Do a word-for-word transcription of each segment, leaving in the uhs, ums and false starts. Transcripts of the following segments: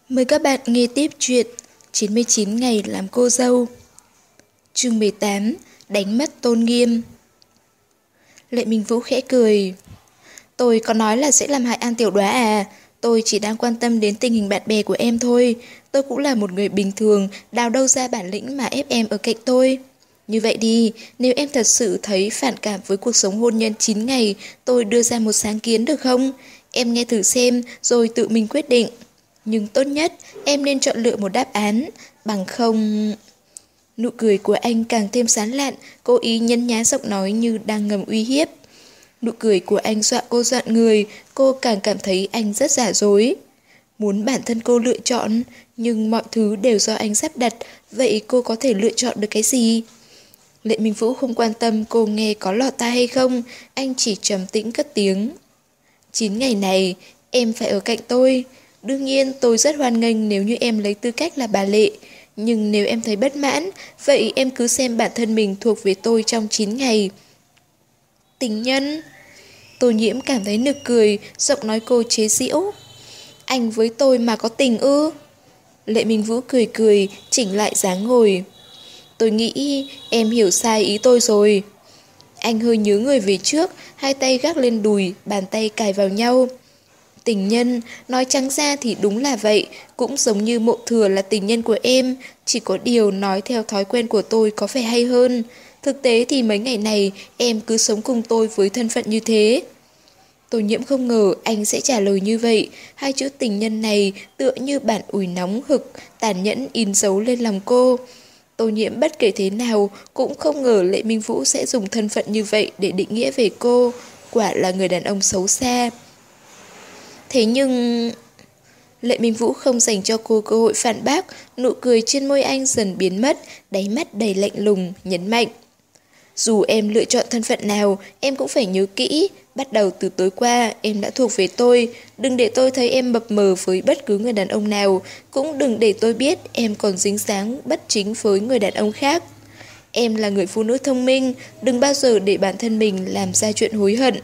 Mời các bạn nghe tiếp chuyện chín mươi chín ngày làm cô dâu. Chương mười tám. Đánh mất tôn nghiêm. Lệ Minh Vũ khẽ cười. Tôi có nói là sẽ làm hại An Tiểu Đoá à? Tôi chỉ đang quan tâm đến tình hình bạn bè của em thôi. Tôi cũng là một người bình thường, đào đâu ra bản lĩnh mà ép em ở cạnh tôi. Như vậy đi, nếu em thật sự thấy phản cảm với cuộc sống hôn nhân chín ngày, tôi đưa ra một sáng kiến được không? Em nghe thử xem rồi tự mình quyết định. Nhưng tốt nhất, em nên chọn lựa một đáp án, bằng không... Nụ cười của anh càng thêm sán lạn, cố ý nhấn nhá giọng nói như đang ngầm uy hiếp. Nụ cười của anh dọa cô dọa người, cô càng cảm thấy anh rất giả dối. Muốn bản thân cô lựa chọn, nhưng mọi thứ đều do anh sắp đặt, vậy cô có thể lựa chọn được cái gì? Lệ Minh Vũ không quan tâm cô nghe có lọt tai hay không, anh chỉ trầm tĩnh cất tiếng. Chín ngày này, em phải ở cạnh tôi. Đương nhiên tôi rất hoan nghênh nếu như em lấy tư cách là bà Lệ. Nhưng nếu em thấy bất mãn, vậy em cứ xem bản thân mình thuộc về tôi trong chín ngày. Tình nhân? Tô Nhiễm cảm thấy nực cười, giọng nói cô chế giễu. Anh với tôi mà có tình ư? Lệ Minh Vũ cười cười, chỉnh lại dáng ngồi. Tôi nghĩ em hiểu sai ý tôi rồi. Anh hơi nhớ người về trước, hai tay gác lên đùi, bàn tay cài vào nhau. Tình nhân, nói trắng ra thì đúng là vậy, cũng giống như Mộ Thừa là tình nhân của em, chỉ có điều nói theo thói quen của tôi có vẻ hay hơn. Thực tế thì mấy ngày này em cứ sống cùng tôi với thân phận như thế. Tô Nhiễm không ngờ anh sẽ trả lời như vậy, hai chữ tình nhân này tựa như bản ủi nóng hực, tàn nhẫn in dấu lên lòng cô. Tô Nhiễm bất kể thế nào cũng không ngờ Lệ Minh Vũ sẽ dùng thân phận như vậy để định nghĩa về cô, quả là người đàn ông xấu xa. Thế nhưng... Lệ Minh Vũ không dành cho cô cơ hội phản bác, nụ cười trên môi anh dần biến mất, đáy mắt đầy lạnh lùng, nhấn mạnh. Dù em lựa chọn thân phận nào, em cũng phải nhớ kỹ, bắt đầu từ tối qua em đã thuộc về tôi, đừng để tôi thấy em mập mờ với bất cứ người đàn ông nào, cũng đừng để tôi biết em còn dính dáng bất chính với người đàn ông khác. Em là người phụ nữ thông minh, đừng bao giờ để bản thân mình làm ra chuyện hối hận.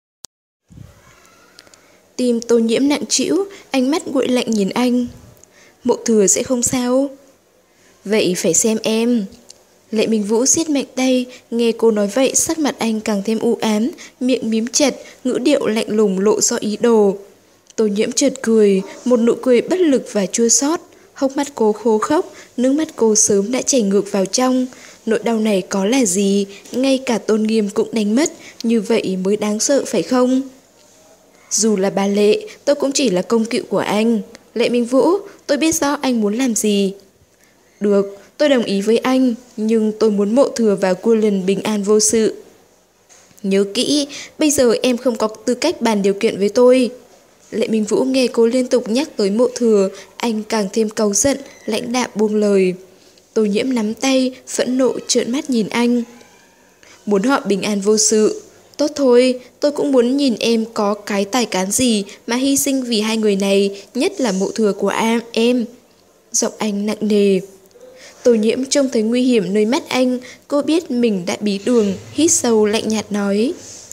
Tim Tô Nhiễm nặng trĩu, ánh mắt nguội lạnh nhìn anh. Mộ Thừa sẽ không sao? Vậy phải xem em. Lệ Minh Vũ siết mạnh tay, nghe cô nói vậy sắc mặt anh càng thêm u ám, miệng mím chặt, ngữ điệu lạnh lùng lộ rõ ý đồ. Tô Nhiễm chợt cười, một nụ cười bất lực và chua xót, hốc mắt cô khô khốc, nước mắt cô sớm đã chảy ngược vào trong. Nỗi đau này có là gì, ngay cả tôn nghiêm cũng đánh mất, như vậy mới đáng sợ phải không? Dù là bà Lệ, tôi cũng chỉ là công cựu của anh. Lệ Minh Vũ, tôi biết rõ anh muốn làm gì. Được, tôi đồng ý với anh, nhưng tôi muốn Mộ Thừa và Cullen bình an vô sự. Nhớ kỹ, bây giờ em không có tư cách bàn điều kiện với tôi. Lệ Minh Vũ nghe cô liên tục nhắc tới Mộ Thừa, anh càng thêm cáu giận, lãnh đạm buông lời. Tô Nhiễm nắm tay, phẫn nộ trợn mắt nhìn anh. Muốn họ bình an vô sự. Tốt thôi, tôi cũng muốn nhìn em có cái tài cán gì mà hy sinh vì hai người này, nhất là Mộ Thừa của em. Giọng anh nặng nề. Tô Nhiễm trông thấy nguy hiểm nơi mắt anh, cô biết mình đã bí đường, hít sâu lạnh nhạt nói.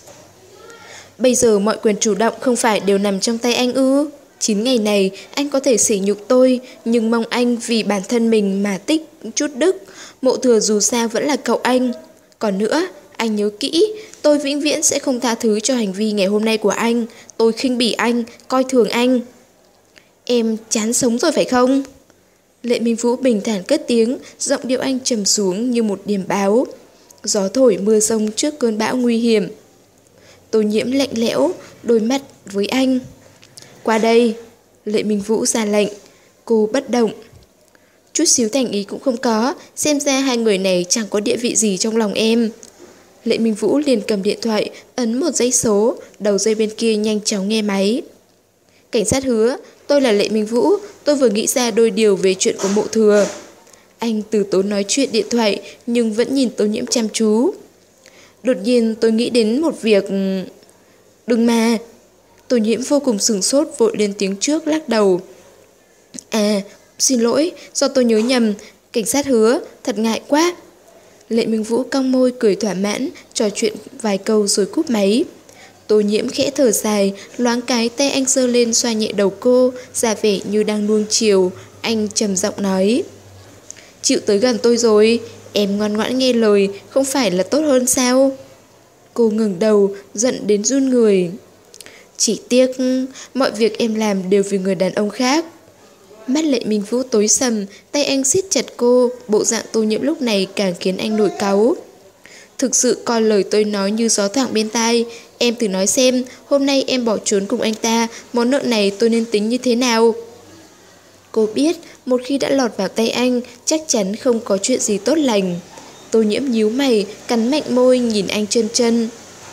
Bây giờ mọi quyền chủ động không phải đều nằm trong tay anh ư? Chín ngày này anh có thể sỉ nhục tôi, nhưng mong anh vì bản thân mình mà tích chút đức. Mộ Thừa dù sao vẫn là cậu anh. Còn nữa, anh nhớ kỹ, tôi vĩnh viễn sẽ không tha thứ cho hành vi ngày hôm nay của anh. Tôi khinh bỉ anh, coi thường anh. Em chán sống rồi phải không? Lệ Minh Vũ bình thản cất tiếng, giọng điệu anh trầm xuống như một điềm báo. Gió thổi mưa rông trước cơn bão nguy hiểm. Tô Nhiễm lạnh lẽo, đôi mắt với anh. Qua đây. Lệ Minh Vũ ra lệnh. Cô bất động. Chút xíu thành ý cũng không có, xem ra hai người này chẳng có địa vị gì trong lòng em. Lệ Minh Vũ liền cầm điện thoại, ấn một dãy số, đầu dây bên kia nhanh chóng nghe máy. Cảnh sát Hứa, tôi là Lệ Minh Vũ, tôi vừa nghĩ ra đôi điều về chuyện của Mộ Thừa. Anh từ tốn nói chuyện điện thoại, nhưng vẫn nhìn Tô Nhiễm chăm chú. Đột nhiên tôi nghĩ đến một việc... Đừng mà. Tô Nhiễm vô cùng sửng sốt, vội lên tiếng trước lắc đầu. À, xin lỗi, do tôi nhớ nhầm, cảnh sát Hứa, thật ngại quá. Lệ Minh Vũ cong môi cười thỏa mãn, trò chuyện vài câu rồi cúp máy. Tô Nhiễm khẽ thở dài, loáng cái tay anh giơ lên xoa nhẹ đầu cô, ra vẻ như đang nuông chiều. Anh trầm giọng nói: chịu tới gần tôi rồi, em ngoan ngoãn nghe lời, không phải là tốt hơn sao? Cô ngẩng đầu, giận đến run người. Chỉ tiếc, mọi việc em làm đều vì người đàn ông khác. Mắt Lệ Minh Vũ tối sầm, tay anh siết chặt cô, bộ dạng Tô Nhiễm lúc này càng khiến anh nổi cáu. Thực sự coi lời tôi nói như gió thoảng bên tai. Em thử nói xem, hôm nay em bỏ trốn cùng anh ta, món nợ này tôi nên tính như thế nào? Cô biết, một khi đã lọt vào tay anh, chắc chắn không có chuyện gì tốt lành. Tô Nhiễm nhíu mày, cắn mạnh môi nhìn anh chân chân.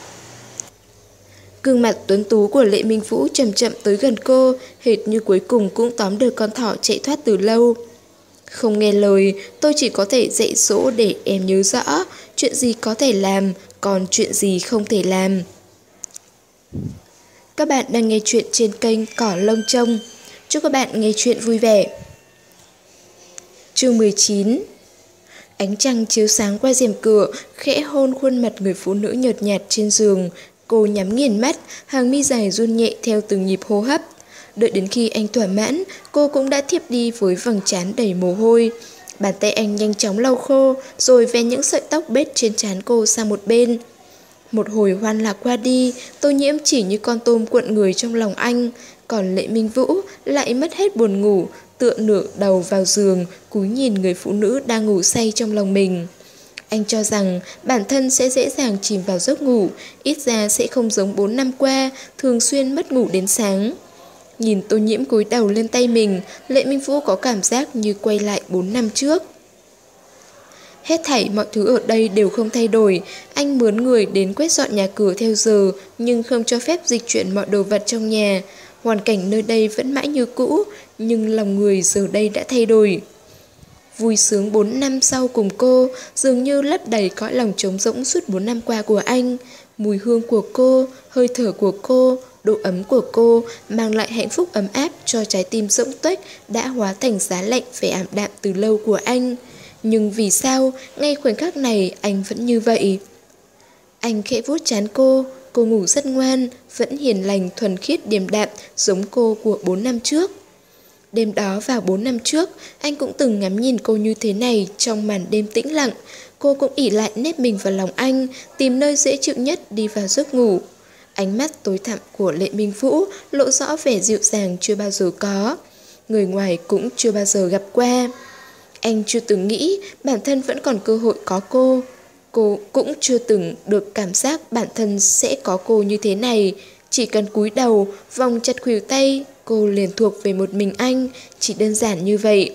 Gương mặt tuấn tú của Lệ Minh Vũ chậm chậm tới gần cô, hệt như cuối cùng cũng tóm được con thỏ chạy thoát từ lâu. Không nghe lời, tôi chỉ có thể dạy dỗ để em nhớ rõ chuyện gì có thể làm, còn chuyện gì không thể làm. Các bạn đang nghe chuyện trên kênh Cỏ Lông Trông. Chúc các bạn nghe chuyện vui vẻ. Chương mười chín. Ánh trăng chiếu sáng qua rèm cửa, khẽ hôn khuôn mặt người phụ nữ nhợt nhạt trên giường. Cô nhắm nghiền mắt, hàng mi dài run nhẹ theo từng nhịp hô hấp. Đợi đến khi anh thỏa mãn, cô cũng đã thiếp đi với vầng trán đầy mồ hôi. Bàn tay anh nhanh chóng lau khô, rồi vén những sợi tóc bết trên trán cô sang một bên. Một hồi hoan lạc qua đi, Tô Nhiễm chỉ như con tôm cuộn người trong lòng anh. Còn Lệ Minh Vũ lại mất hết buồn ngủ, tựa nửa đầu vào giường, cúi nhìn người phụ nữ đang ngủ say trong lòng mình. Anh cho rằng bản thân sẽ dễ dàng chìm vào giấc ngủ, ít ra sẽ không giống bốn năm qua, thường xuyên mất ngủ đến sáng. Nhìn Tô Nhiễm cúi đầu lên tay mình, Lệ Minh Vũ có cảm giác như quay lại bốn năm trước. Hết thảy mọi thứ ở đây đều không thay đổi. Anh mướn người đến quét dọn nhà cửa theo giờ, nhưng không cho phép dịch chuyển mọi đồ vật trong nhà. Hoàn cảnh nơi đây vẫn mãi như cũ, nhưng lòng người giờ đây đã thay đổi. Vui sướng bốn năm sau cùng cô, dường như lấp đầy cõi lòng trống rỗng suốt bốn năm qua của anh. Mùi hương của cô, hơi thở của cô, độ ấm của cô mang lại hạnh phúc ấm áp cho trái tim rỗng tuếch đã hóa thành giá lạnh vẻ ảm đạm từ lâu của anh. Nhưng vì sao, ngay khoảnh khắc này anh vẫn như vậy? Anh khẽ vuốt trán cô, cô ngủ rất ngoan, vẫn hiền lành thuần khiết điềm đạm giống cô của bốn năm trước. Đêm đó vào bốn năm trước, anh cũng từng ngắm nhìn cô như thế này trong màn đêm tĩnh lặng. Cô cũng ỷ lại nép mình vào lòng anh, tìm nơi dễ chịu nhất đi vào giấc ngủ. Ánh mắt tối thẳm của Lệ Minh Vũ lộ rõ vẻ dịu dàng chưa bao giờ có. Người ngoài cũng chưa bao giờ gặp qua. Anh chưa từng nghĩ bản thân vẫn còn cơ hội có cô. Cô cũng chưa từng được cảm giác bản thân sẽ có cô như thế này. Chỉ cần cúi đầu, vòng chặt khuỷu tay, cô liền thuộc về một mình anh, chỉ đơn giản như vậy.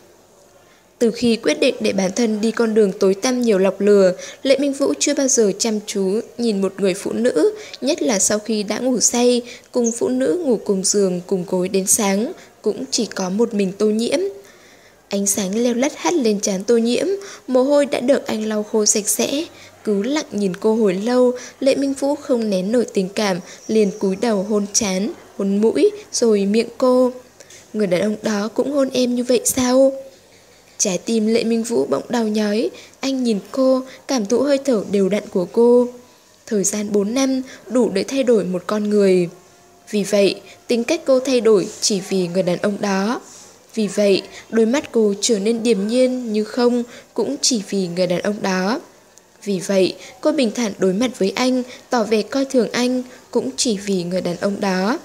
Từ khi quyết định để bản thân đi con đường tối tăm nhiều lọc lừa, Lệ Minh Vũ chưa bao giờ chăm chú nhìn một người phụ nữ, nhất là sau khi đã ngủ say, cùng phụ nữ ngủ cùng giường, cùng gối đến sáng, cũng chỉ có một mình Tô Nhiễm. Ánh sáng leo lắt hắt lên trán Tô Nhiễm, mồ hôi đã được anh lau khô sạch sẽ. Cứ lặng nhìn cô hồi lâu, Lệ Minh Vũ không nén nổi tình cảm, liền cúi đầu hôn trán, hôn mũi, rồi miệng cô. Người đàn ông đó cũng hôn em như vậy sao? Trái tim Lệ Minh Vũ bỗng đau nhói, anh nhìn cô, cảm thụ hơi thở đều đặn của cô. Thời gian bốn năm đủ để thay đổi một con người. Vì vậy, tính cách cô thay đổi chỉ vì người đàn ông đó. Vì vậy, đôi mắt cô trở nên điềm nhiên như không cũng chỉ vì người đàn ông đó. Vì vậy, cô bình thản đối mặt với anh, tỏ vẻ coi thường anh cũng chỉ vì người đàn ông đó.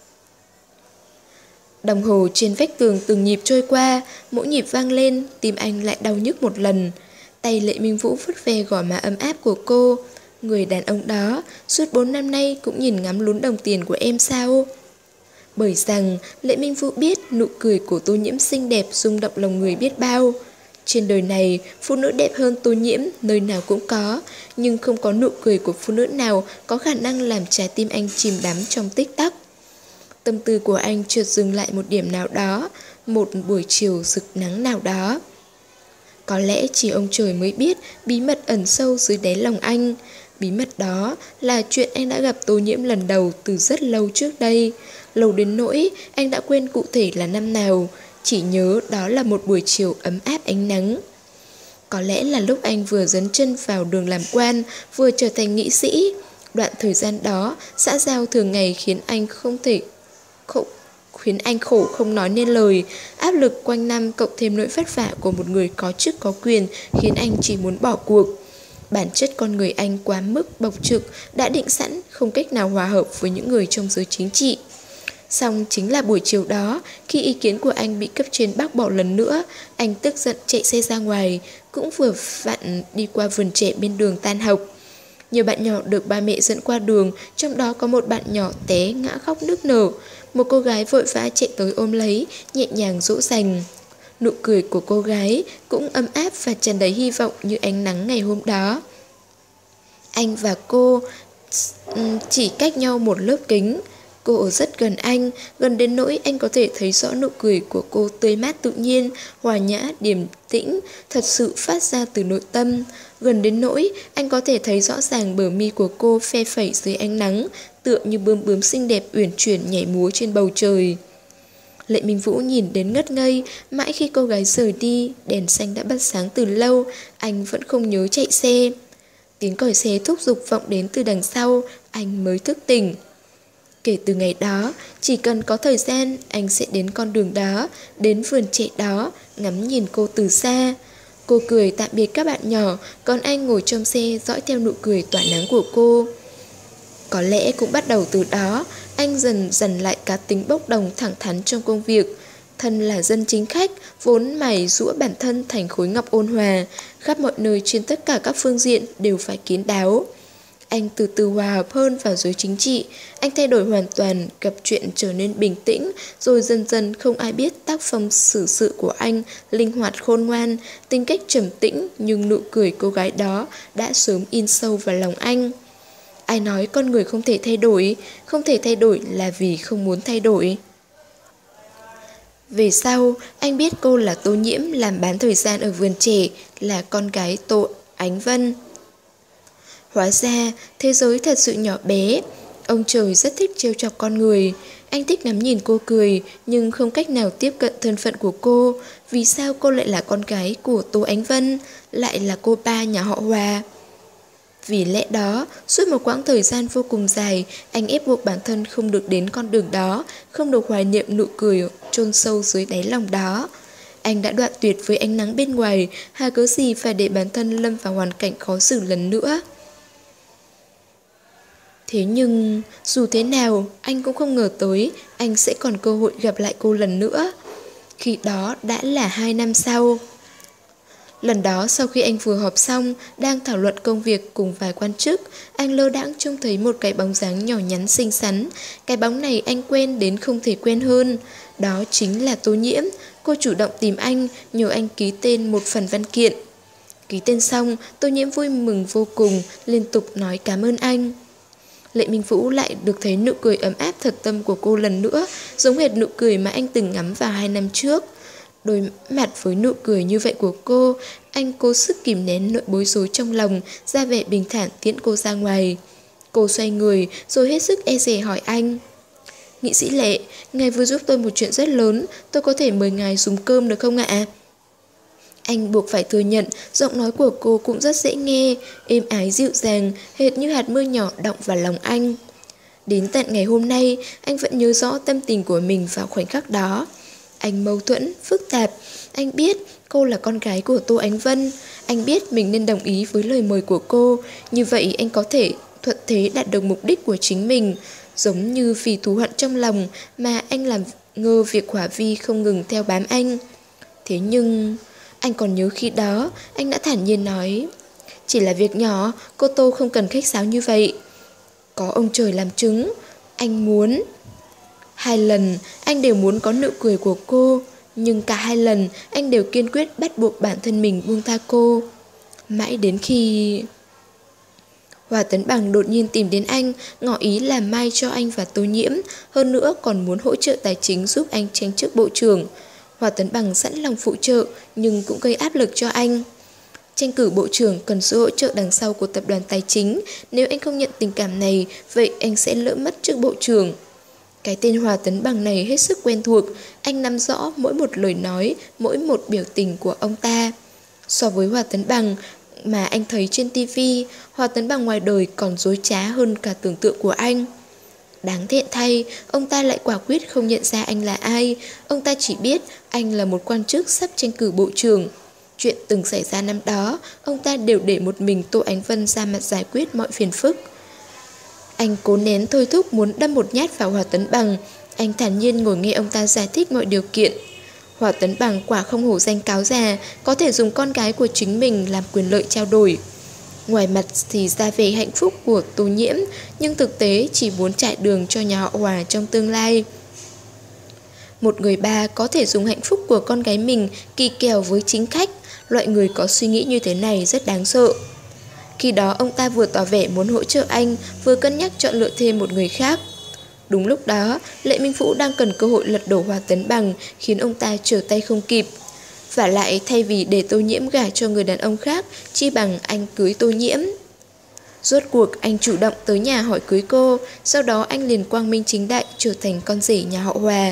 Đồng hồ trên vách tường từng nhịp trôi qua, mỗi nhịp vang lên, tim anh lại đau nhức một lần. Tay Lệ Minh Vũ vuốt về gò má ấm áp của cô. Người đàn ông đó, suốt bốn năm nay cũng nhìn ngắm lún đồng tiền của em sao? Bởi rằng Lệ Minh Vũ biết nụ cười của Tô Nhiễm xinh đẹp rung động lòng người biết bao. Trên đời này, phụ nữ đẹp hơn Tô Nhiễm nơi nào cũng có, nhưng không có nụ cười của phụ nữ nào có khả năng làm trái tim anh chìm đắm trong tích tắc. Tâm tư của anh chợt dừng lại một điểm nào đó, một buổi chiều rực nắng nào đó. Có lẽ chỉ ông trời mới biết bí mật ẩn sâu dưới đáy lòng anh. Bí mật đó là chuyện anh đã gặp Tô Nhiễm lần đầu từ rất lâu trước đây. Lâu đến nỗi anh đã quên cụ thể là năm nào, chỉ nhớ đó là một buổi chiều ấm áp ánh nắng. Có lẽ là lúc anh vừa dấn chân vào đường làm quan, vừa trở thành nghị sĩ. Đoạn thời gian đó, xã giao thường ngày khiến anh không thể khổ, khiến anh khổ không nói nên lời. Áp lực quanh năm cộng thêm nỗi vất vả của một người có chức có quyền khiến anh chỉ muốn bỏ cuộc. Bản chất con người anh quá mức bộc trực, đã định sẵn không cách nào hòa hợp với những người trong giới chính trị. Xong chính là buổi chiều đó, khi ý kiến của anh bị cấp trên bác bỏ lần nữa, anh tức giận chạy xe ra ngoài, cũng vừa vặn đi qua vườn trẻ bên đường tan học. Nhiều bạn nhỏ được ba mẹ dẫn qua đường, trong đó có một bạn nhỏ té ngã khóc nức nở. Một cô gái vội vã chạy tới ôm lấy, nhẹ nhàng dỗ dành. Nụ cười của cô gái cũng ấm áp và tràn đầy hy vọng như ánh nắng ngày hôm đó. Anh và cô chỉ cách nhau một lớp kính. Cô ở rất gần anh, gần đến nỗi anh có thể thấy rõ nụ cười của cô tươi mát tự nhiên, hòa nhã, điềm tĩnh, thật sự phát ra từ nội tâm. Gần đến nỗi anh có thể thấy rõ ràng bờ mi của cô phe phẩy dưới ánh nắng, tựa như bướm bướm xinh đẹp uyển chuyển nhảy múa trên bầu trời. Lệ Minh Vũ nhìn đến ngất ngây, mãi khi cô gái rời đi, đèn xanh đã bật sáng từ lâu, anh vẫn không nhớ chạy xe. Tiếng còi xe thúc giục vọng đến từ đằng sau, anh mới thức tỉnh. Kể từ ngày đó, chỉ cần có thời gian, anh sẽ đến con đường đó, đến vườn trẻ đó, ngắm nhìn cô từ xa. Cô cười tạm biệt các bạn nhỏ, còn anh ngồi trong xe dõi theo nụ cười tỏa nắng của cô. Có lẽ cũng bắt đầu từ đó, anh dần dần lại cá tính bốc đồng thẳng thắn trong công việc. Thân là dân chính khách, vốn mài giũa bản thân thành khối ngọc ôn hòa, khắp mọi nơi trên tất cả các phương diện đều phải kín đáo. Anh từ từ hòa hợp hơn vào giới chính trị, anh thay đổi hoàn toàn, gặp chuyện trở nên bình tĩnh, rồi dần dần không ai biết tác phong xử sự của anh linh hoạt khôn ngoan, tính cách trầm tĩnh, nhưng nụ cười cô gái đó đã sớm in sâu vào lòng anh. Ai nói con người không thể thay đổi, không thể thay đổi là vì không muốn thay đổi. Về sau, anh biết cô là Tô Nhiễm làm bán thời gian ở vườn trẻ, là con gái Tô Ánh Vân. Hóa ra, thế giới thật sự nhỏ bé. Ông trời rất thích trêu chọc con người. Anh thích ngắm nhìn cô cười, nhưng không cách nào tiếp cận thân phận của cô. Vì sao cô lại là con gái của Tô Ánh Vân, lại là cô ba nhà họ Hòa? Vì lẽ đó, suốt một quãng thời gian vô cùng dài, anh ép buộc bản thân không được đến con đường đó, không được hoài niệm nụ cười chôn sâu dưới đáy lòng đó. Anh đã đoạn tuyệt với ánh nắng bên ngoài, hà cớ gì phải để bản thân lâm vào hoàn cảnh khó xử lần nữa. Thế nhưng, dù thế nào, anh cũng không ngờ tới anh sẽ còn cơ hội gặp lại cô lần nữa. Khi đó đã là hai năm sau. Lần đó sau khi anh vừa họp xong, đang thảo luận công việc cùng vài quan chức, anh lơ đãng trông thấy một cái bóng dáng nhỏ nhắn xinh xắn. Cái bóng này anh quen đến không thể quen hơn. Đó chính là Tô Nhiễm. Cô chủ động tìm anh, nhờ anh ký tên một phần văn kiện. Ký tên xong, Tô Nhiễm vui mừng vô cùng, liên tục nói cảm ơn anh. Lệ Minh Vũ lại được thấy nụ cười ấm áp thật tâm của cô lần nữa, giống hệt nụ cười mà anh từng ngắm vào hai năm trước. Đối mặt với nụ cười như vậy của cô, anh cố sức kìm nén nỗi bối rối trong lòng, ra vẻ bình thản tiễn cô ra ngoài. Cô xoay người rồi hết sức e dè hỏi anh. Nghị sĩ Lệ, ngài vừa giúp tôi một chuyện rất lớn, tôi có thể mời ngài dùng cơm được không ạ? Anh buộc phải thừa nhận, giọng nói của cô cũng rất dễ nghe, êm ái dịu dàng, hệt như hạt mưa nhỏ đọng vào lòng anh. Đến tận ngày hôm nay, anh vẫn nhớ rõ tâm tình của mình vào khoảnh khắc đó. Anh mâu thuẫn, phức tạp. Anh biết cô là con gái của Tô Ánh Vân. Anh biết mình nên đồng ý với lời mời của cô. Như vậy anh có thể thuận thế đạt được mục đích của chính mình. Giống như vì thù hận trong lòng mà anh làm ngơ việc Hỏa Vi không ngừng theo bám anh. Thế nhưng... Anh còn nhớ khi đó, anh đã thản nhiên nói, chỉ là việc nhỏ, cô Tô không cần khách sáo như vậy. Có ông trời làm chứng, anh muốn. Hai lần, anh đều muốn có nụ cười của cô, nhưng cả hai lần, anh đều kiên quyết bắt buộc bản thân mình buông tha cô. Mãi đến khi... Hòa Tấn Bằng đột nhiên tìm đến anh, ngỏ ý làm mai cho anh và Tô Nhiễm, hơn nữa còn muốn hỗ trợ tài chính giúp anh tranh chức bộ trưởng. Hòa Tấn Bằng sẵn lòng phụ trợ, nhưng cũng gây áp lực cho anh. Tranh cử bộ trưởng cần sự hỗ trợ đằng sau của tập đoàn tài chính. Nếu anh không nhận tình cảm này, vậy anh sẽ lỡ mất chức bộ trưởng. Cái tên Hòa Tấn Bằng này hết sức quen thuộc. Anh nắm rõ mỗi một lời nói, mỗi một biểu tình của ông ta. So với Hòa Tấn Bằng, mà anh thấy trên tivi, Hòa Tấn Bằng ngoài đời còn dối trá hơn cả tưởng tượng của anh. Đáng thẹn thay, ông ta lại quả quyết không nhận ra anh là ai. Ông ta chỉ biết anh là một quan chức sắp tranh cử bộ trưởng. Chuyện từng xảy ra năm đó, ông ta đều để một mình Tô Ánh Vân ra mặt giải quyết mọi phiền phức. Anh cố nén thôi thúc muốn đâm một nhát vào Hòa Tấn Bằng. Anh thản nhiên ngồi nghe ông ta giải thích mọi điều kiện. Hòa Tấn Bằng quả không hổ danh cáo già, có thể dùng con gái của chính mình làm quyền lợi trao đổi. Ngoài mặt thì ra về hạnh phúc của Tô Nhiễm, nhưng thực tế chỉ muốn trải đường cho nhà họ Hòa trong tương lai. Một người ba có thể dùng hạnh phúc của con gái mình kỳ kèo với chính khách. Loại người có suy nghĩ như thế này rất đáng sợ. Khi đó ông ta vừa tỏ vẻ muốn hỗ trợ anh, vừa cân nhắc chọn lựa thêm một người khác. Đúng lúc đó, Lệ Minh Vũ đang cần cơ hội lật đổ Hòa Tấn Bằng, khiến ông ta trở tay không kịp. Vả lại thay vì để Tô Nhiễm gả cho người đàn ông khác, chi bằng anh cưới Tô Nhiễm. Rốt cuộc anh chủ động tới nhà hỏi cưới cô, sau đó anh liền quang minh chính đại trở thành con rể nhà họ Hòa.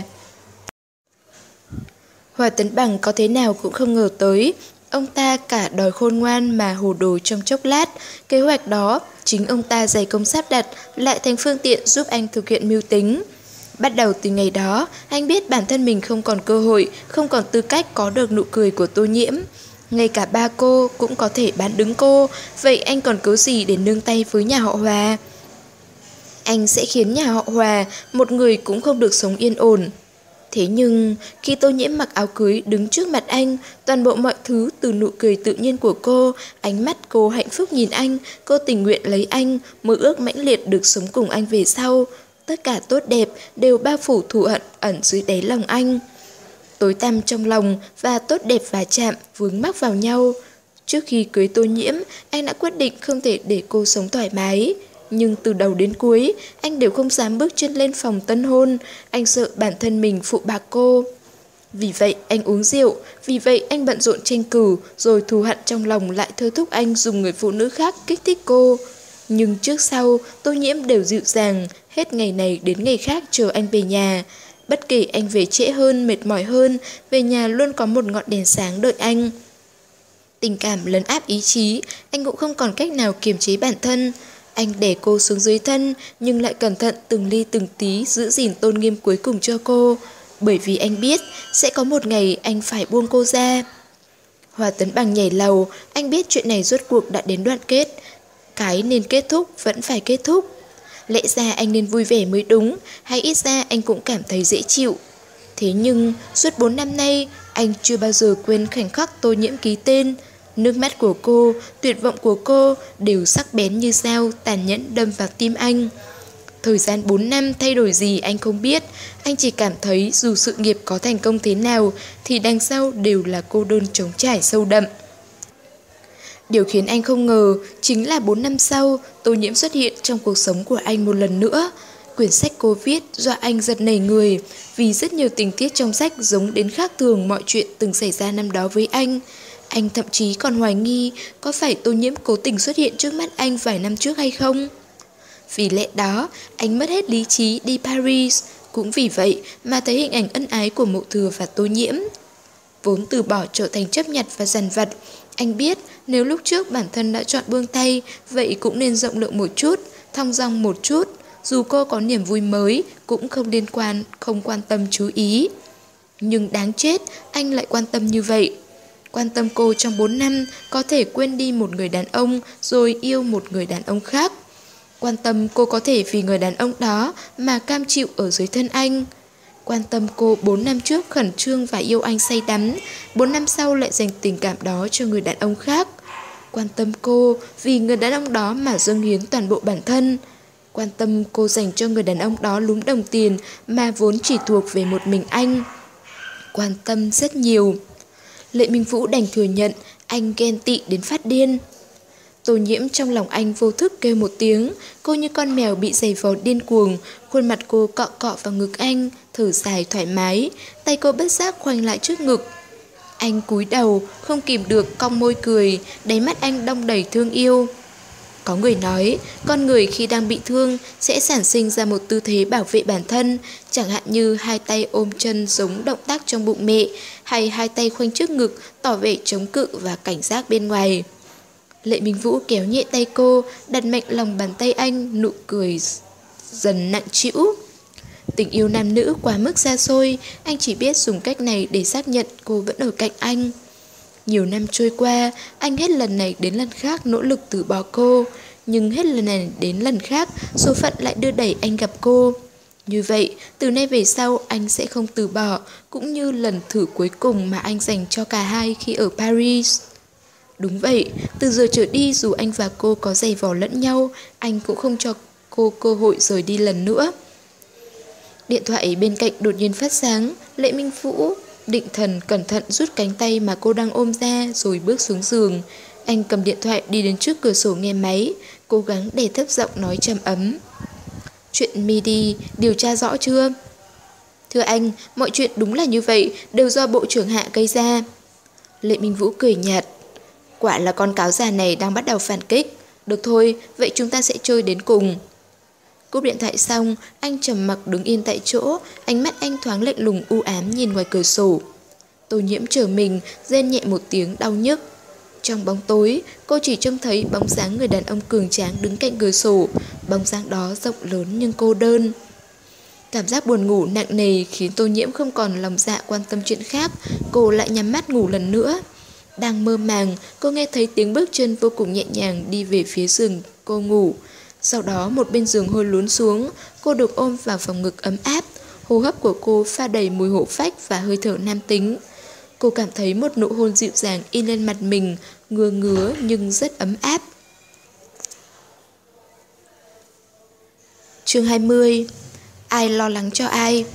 Hòa Tấn Bằng có thế nào cũng không ngờ tới, ông ta cả đòi khôn ngoan mà hồ đồ trong chốc lát. Kế hoạch đó chính ông ta dày công sắp đặt, lại thành phương tiện giúp anh thực hiện mưu tính. Bắt đầu từ ngày đó, anh biết bản thân mình không còn cơ hội, không còn tư cách có được nụ cười của Tô Nhiễm. Ngay cả ba cô cũng có thể bán đứng cô, vậy anh còn cớ gì để nương tay với nhà họ Hòa? Anh sẽ khiến nhà họ Hòa một người cũng không được sống yên ổn. Thế nhưng, khi Tô Nhiễm mặc áo cưới đứng trước mặt anh, toàn bộ mọi thứ từ nụ cười tự nhiên của cô, ánh mắt cô hạnh phúc nhìn anh, cô tình nguyện lấy anh, mơ ước mãnh liệt được sống cùng anh về sau. Tất cả tốt đẹp đều bao phủ thù hận ẩn dưới đáy lòng anh. Tối tăm trong lòng và tốt đẹp va chạm vướng mắc vào nhau. Trước khi cưới Tô Nhiễm, anh đã quyết định không thể để cô sống thoải mái. Nhưng từ đầu đến cuối, anh đều không dám bước chân lên phòng tân hôn. Anh sợ bản thân mình phụ bạc cô. Vì vậy anh uống rượu, vì vậy anh bận rộn tranh cử, rồi thù hận trong lòng lại thôi thúc anh dùng người phụ nữ khác kích thích cô. Nhưng trước sau, Tô Nhiễm đều dịu dàng, hết ngày này đến ngày khác chờ anh về nhà. Bất kể anh về trễ hơn, mệt mỏi hơn, về nhà luôn có một ngọn đèn sáng đợi anh. Tình cảm lấn áp ý chí, anh cũng không còn cách nào kiềm chế bản thân. Anh để cô xuống dưới thân, nhưng lại cẩn thận từng ly từng tí giữ gìn tôn nghiêm cuối cùng cho cô. Bởi vì anh biết, sẽ có một ngày anh phải buông cô ra. Hòa Tấn Bằng nhảy lầu, anh biết chuyện này rốt cuộc đã đến đoạn kết. Cái nên kết thúc vẫn phải kết thúc. Lẽ ra anh nên vui vẻ mới đúng, hay ít ra anh cũng cảm thấy dễ chịu. Thế nhưng, suốt bốn năm nay, anh chưa bao giờ quên khoảnh khắc Tô Nhiễm ký tên. Nước mắt của cô, tuyệt vọng của cô đều sắc bén như dao, tàn nhẫn đâm vào tim anh. Thời gian bốn năm thay đổi gì anh không biết. Anh chỉ cảm thấy dù sự nghiệp có thành công thế nào thì đằng sau đều là cô đơn trống trải sâu đậm. Điều khiến anh không ngờ chính là bốn năm sau, Tô Nhiễm xuất hiện trong cuộc sống của anh một lần nữa. Quyển sách cô viết dọa anh giật nảy người, vì rất nhiều tình tiết trong sách giống đến khác thường mọi chuyện từng xảy ra năm đó với anh. Anh thậm chí còn hoài nghi có phải Tô Nhiễm cố tình xuất hiện trước mắt anh vài năm trước hay không. Vì lẽ đó, anh mất hết lý trí đi Paris. Cũng vì vậy mà thấy hình ảnh ân ái của Mộ Thừa và Tô Nhiễm. Vốn từ bỏ trở thành chấp nhặt và dằn vặt, anh biết nếu lúc trước bản thân đã chọn buông tay, vậy cũng nên rộng lượng một chút, thong dong một chút. Dù cô có niềm vui mới, cũng không liên quan, không quan tâm chú ý. Nhưng đáng chết, anh lại quan tâm như vậy. Quan tâm cô trong bốn năm, có thể quên đi một người đàn ông, rồi yêu một người đàn ông khác. Quan tâm cô có thể vì người đàn ông đó mà cam chịu ở dưới thân anh. Quan tâm cô bốn năm trước khẩn trương và yêu anh say đắm, bốn năm sau lại dành tình cảm đó cho người đàn ông khác. Quan tâm cô vì người đàn ông đó mà dâng hiến toàn bộ bản thân. Quan tâm cô dành cho người đàn ông đó lúm đồng tiền mà vốn chỉ thuộc về một mình anh. Quan tâm rất nhiều. Lệ Minh Vũ đành thừa nhận anh ghen tị đến phát điên. Tô Nhiễm trong lòng anh vô thức kêu một tiếng, cô như con mèo bị giày vò điên cuồng, khuôn mặt cô cọ cọ vào ngực anh, thở dài thoải mái, tay cô bất giác khoanh lại trước ngực. Anh cúi đầu, không kìm được cong môi cười, đáy mắt anh đong đầy thương yêu. Có người nói, con người khi đang bị thương sẽ sản sinh ra một tư thế bảo vệ bản thân, chẳng hạn như hai tay ôm chân giống động tác trong bụng mẹ, hay hai tay khoanh trước ngực tỏ vẻ chống cự và cảnh giác bên ngoài. Lệ Minh Vũ kéo nhẹ tay cô, đặt mạnh lòng bàn tay anh, nụ cười dần nặng trĩu. Tình yêu nam nữ quá mức xa xôi, anh chỉ biết dùng cách này để xác nhận cô vẫn ở cạnh anh. Nhiều năm trôi qua, anh hết lần này đến lần khác nỗ lực từ bỏ cô, nhưng hết lần này đến lần khác, số phận lại đưa đẩy anh gặp cô. Như vậy, từ nay về sau anh sẽ không từ bỏ, cũng như lần thử cuối cùng mà anh dành cho cả hai khi ở Paris. Đúng vậy, từ giờ trở đi dù anh và cô có giày vò lẫn nhau, anh cũng không cho cô cơ hội rời đi lần nữa. Điện thoại bên cạnh đột nhiên phát sáng, Lệ Minh Vũ định thần cẩn thận rút cánh tay mà cô đang ôm ra rồi bước xuống giường. Anh cầm điện thoại đi đến trước cửa sổ nghe máy, cố gắng để thấp giọng nói trầm ấm. Chuyện Midi điều tra rõ chưa? Thưa anh, mọi chuyện đúng là như vậy, đều do Bộ trưởng Hạ gây ra. Lệ Minh Vũ cười nhạt. Quả là con cáo già này đang bắt đầu phản kích. Được thôi, vậy chúng ta sẽ chơi đến cùng. Cúp điện thoại xong, anh trầm mặc đứng yên tại chỗ, ánh mắt anh thoáng lạnh lùng u ám nhìn ngoài cửa sổ. Tô Nhiễm trở mình, rên nhẹ một tiếng đau nhức. Trong bóng tối, cô chỉ trông thấy bóng dáng người đàn ông cường tráng đứng cạnh cửa sổ, bóng dáng đó rộng lớn nhưng cô đơn. Cảm giác buồn ngủ nặng nề khiến Tô Nhiễm không còn lòng dạ quan tâm chuyện khác, cô lại nhắm mắt ngủ lần nữa. Đang mơ màng, cô nghe thấy tiếng bước chân vô cùng nhẹ nhàng đi về phía giường cô ngủ. Sau đó một bên giường hôi lún xuống, cô được ôm vào vòng ngực ấm áp. Hô hấp của cô pha đầy mùi hổ phách và hơi thở nam tính. Cô cảm thấy một nụ hôn dịu dàng in lên mặt mình, ngứa ngứa nhưng rất ấm áp. Chương hai mươi. Ai lo lắng cho ai?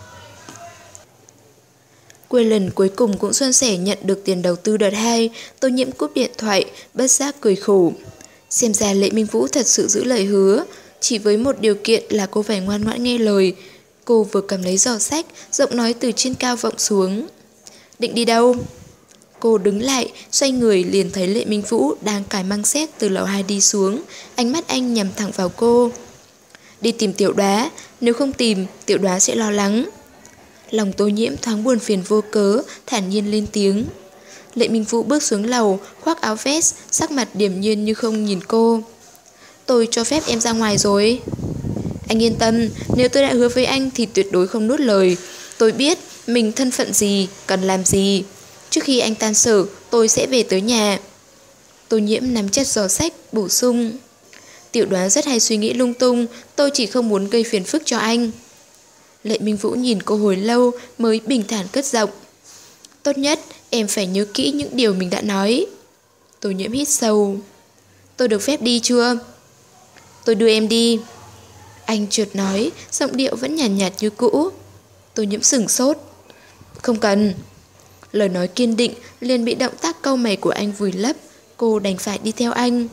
Quê lần cuối cùng cũng suôn sẻ nhận được tiền đầu tư đợt hai, Tô Nhiễm cúp điện thoại, bất giác cười khổ. Xem ra Lệ Minh Vũ thật sự giữ lời hứa, chỉ với một điều kiện là cô phải ngoan ngoãn nghe lời. Cô vừa cầm lấy giỏ sách, giọng nói từ trên cao vọng xuống. Định đi đâu? Cô đứng lại, xoay người liền thấy Lệ Minh Vũ đang cài măng xét từ lầu hai đi xuống, ánh mắt anh nhằm thẳng vào cô. Đi tìm Tiểu Đoá, nếu không tìm, Tiểu Đoá sẽ lo lắng. Lòng Tô Nhiễm thoáng buồn phiền vô cớ, thản nhiên lên tiếng. Lệ Minh Vũ bước xuống lầu, khoác áo vest, sắc mặt điềm nhiên như không nhìn cô. Tôi cho phép em ra ngoài rồi. Anh yên tâm, nếu tôi đã hứa với anh thì tuyệt đối không nuốt lời. Tôi biết mình thân phận gì, cần làm gì. Trước khi anh tan sở, tôi sẽ về tới nhà. Tô Nhiễm nắm chặt giỏ sách, bổ sung. Tiểu Đoá rất hay suy nghĩ lung tung, tôi chỉ không muốn gây phiền phức cho anh. Lệ Minh Vũ nhìn cô hồi lâu mới bình thản cất giọng. Tốt nhất em phải nhớ kỹ những điều mình đã nói. Tô Nhiễm hít sâu. Tôi được phép đi chưa? Tôi đưa em đi. Anh chợt nói, giọng điệu vẫn nhàn nhạt, nhạt như cũ. Tô Nhiễm sửng sốt. Không cần. Lời nói kiên định liền bị động tác cau mày của anh vùi lấp. Cô đành phải đi theo anh.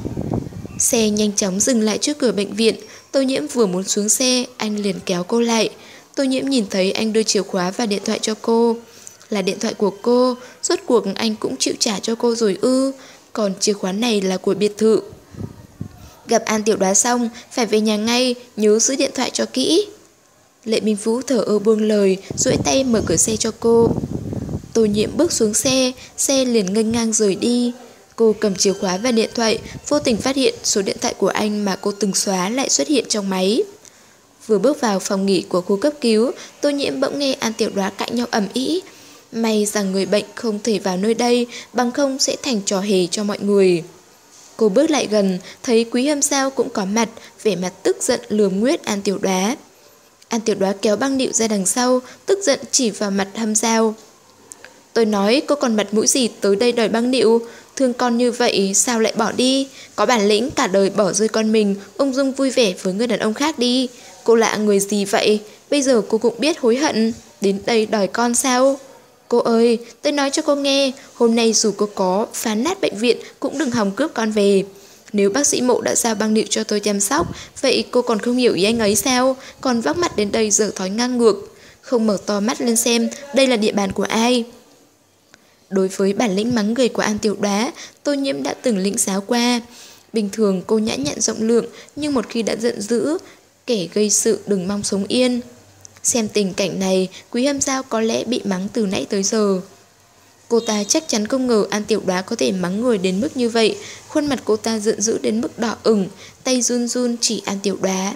Xe nhanh chóng dừng lại trước cửa bệnh viện. Tô Nhiễm vừa muốn xuống xe, anh liền kéo cô lại. Tô Nhiễm nhìn thấy anh đưa chìa khóa và điện thoại cho cô. Là điện thoại của cô, rốt cuộc anh cũng chịu trả cho cô rồi ư. Còn chìa khóa này là của biệt thự. Gặp An Tiểu Đoá xong, phải về nhà ngay, nhớ giữ điện thoại cho kỹ. Lệ Minh Vũ thở ơ buông lời, duỗi tay mở cửa xe cho cô. Tô Nhiễm bước xuống xe, xe liền nghênh ngang rời đi. Cô cầm chìa khóa và điện thoại, vô tình phát hiện số điện thoại của anh mà cô từng xóa lại xuất hiện trong máy. Vừa bước vào phòng nghỉ của khu cấp cứu, Tô Nhiễm bỗng nghe An Tiểu Đoá cãi nhau ầm ĩ. May rằng người bệnh không thể vào nơi đây, bằng không sẽ thành trò hề cho mọi người. Cô bước lại gần, thấy Quý Hâm Sao cũng có mặt, vẻ mặt tức giận lườm nguyết An Tiểu Đoá. An Tiểu Đoá kéo băng nịu ra đằng sau, tức giận chỉ vào mặt Hâm Sao. Tôi nói cô còn mặt mũi gì tới đây đòi băng nịu, thương con như vậy sao lại bỏ đi, có bản lĩnh cả đời bỏ rơi con mình, ung dung vui vẻ với người đàn ông khác đi. Cô là người gì vậy, bây giờ cô cũng biết hối hận, đến đây đòi con sao? Cô ơi, tôi nói cho cô nghe, hôm nay dù cô có phá nát bệnh viện cũng đừng hòng cướp con về. Nếu bác sĩ Mộ đã giao băng nịu cho tôi chăm sóc, vậy cô còn không hiểu ý anh ấy sao? Còn vác mặt đến đây giở thói ngang ngược, không mở to mắt lên xem đây là địa bàn của ai. Đối với bản lĩnh mắng người của An Tiểu Đoá, Tô Nhiễm đã từng lĩnh giáo qua. Bình thường cô nhã nhặn rộng lượng, nhưng một khi đã giận dữ, kẻ gây sự đừng mong sống yên. Xem tình cảnh này, Quý Hâm Giao có lẽ bị mắng từ nãy tới giờ. Cô ta chắc chắn không ngờ An Tiểu Đoá có thể mắng người đến mức như vậy, khuôn Khuôn mặt cô ta giận dữ đến mức đỏ ửng, tay run run chỉ An Tiểu Đoá.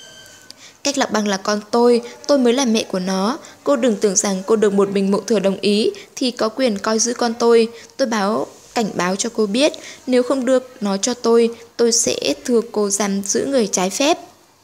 Cách Lạc Băng là con tôi, tôi mới là mẹ của nó. Cô đừng tưởng rằng cô được một mình Mộ Thừa đồng ý thì có quyền coi giữ con tôi. Tôi báo, cảnh báo cho cô biết, nếu không đưa nó cho tôi, tôi sẽ thưa cô giam giữ người trái phép.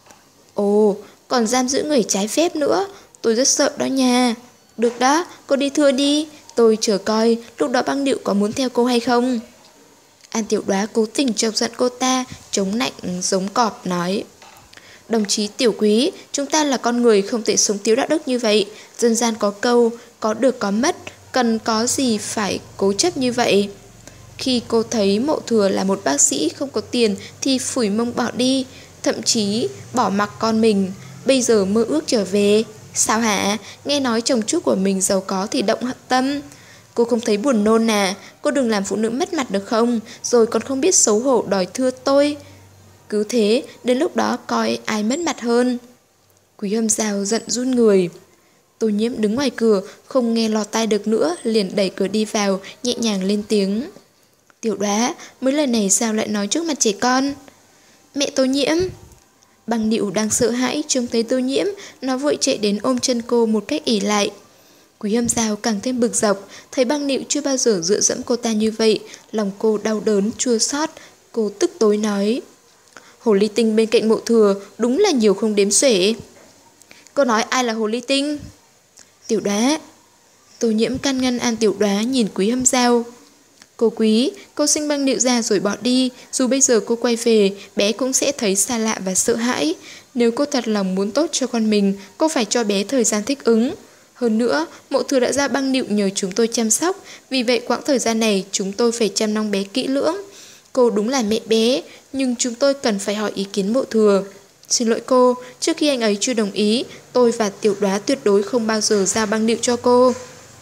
Ồ, còn giam giữ người trái phép nữa, tôi rất sợ đó nha. Được đó, cô đi thưa đi, tôi chờ coi lúc đó Băng Nịu có muốn theo cô hay không. An Tiểu Đoá cố tình chọc giận cô ta, chống nạnh giống cọp nói: Đồng chí Tiểu Quý, chúng ta là con người không thể sống thiếu đạo đức như vậy. Dân gian có câu, có được có mất, cần có gì phải cố chấp như vậy. Khi cô thấy Mộ Thừa là một bác sĩ không có tiền thì phủi mông bỏ đi, thậm chí bỏ mặc con mình. Bây giờ mơ ước trở về. Sao hả? Nghe nói chồng trước của mình giàu có thì động tâm. Cô không thấy buồn nôn à? Cô đừng làm phụ nữ mất mặt được không? Rồi còn không biết xấu hổ đòi thưa tôi. Cứ thế, đến lúc đó coi ai mất mặt hơn. Quý Hâm Giao giận run người. Tô Nhiễm đứng ngoài cửa, không nghe lọt tai được nữa, liền đẩy cửa đi vào, nhẹ nhàng lên tiếng: Tiểu Đoá, mấy lời này sao lại nói trước mặt trẻ con? Mẹ Tô Nhiễm. Băng Nịu đang sợ hãi trông thấy Tô Nhiễm, nó vội chạy đến ôm chân cô một cách ỉ lại. Quý Hâm Giao càng thêm bực dọc, thấy Băng Nịu chưa bao giờ dựa dẫm cô ta như vậy, lòng cô đau đớn chua xót. Cô tức tối nói: Hồ ly tinh bên cạnh Mộ Thừa đúng là nhiều không đếm xuể. Cô nói ai là hồ ly tinh? Tiểu Đoá. Tô Nhiễm can ngăn An Tiểu Đoá nhìn Quý Hâm Giao. Cô Quý, cô sinh Băng Nịu ra rồi bỏ đi, dù bây giờ cô quay về, bé cũng sẽ thấy xa lạ và sợ hãi. Nếu cô thật lòng muốn tốt cho con mình, cô phải cho bé thời gian thích ứng. Hơn nữa, Mộ Thừa đã ra Băng Nịu nhờ chúng tôi chăm sóc, vì vậy quãng thời gian này chúng tôi phải chăm nom bé kỹ lưỡng. Cô đúng là mẹ bé, nhưng chúng tôi cần phải hỏi ý kiến Mộ Thừa. Xin lỗi cô, trước khi anh ấy chưa đồng ý, tôi và Tiểu Đoá tuyệt đối không bao giờ giao Băng Nịu cho cô.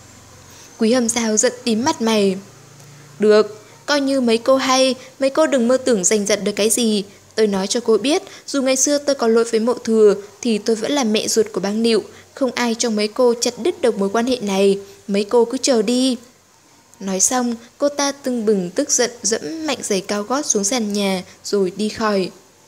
Quý Hâm Giao giận tím mặt mày. Được, coi như mấy cô hay, mấy cô đừng mơ tưởng giành giật được cái gì. Tôi nói cho cô biết, dù ngày xưa tôi có lỗi với Mộ Thừa, thì tôi vẫn là mẹ ruột của Băng Nịu. Không ai trong mấy cô chặt đứt được mối quan hệ này. Mấy cô cứ chờ đi. Nói xong, cô ta tưng bừng tức giận dẫm mạnh giày cao gót xuống sàn nhà rồi đi khỏi.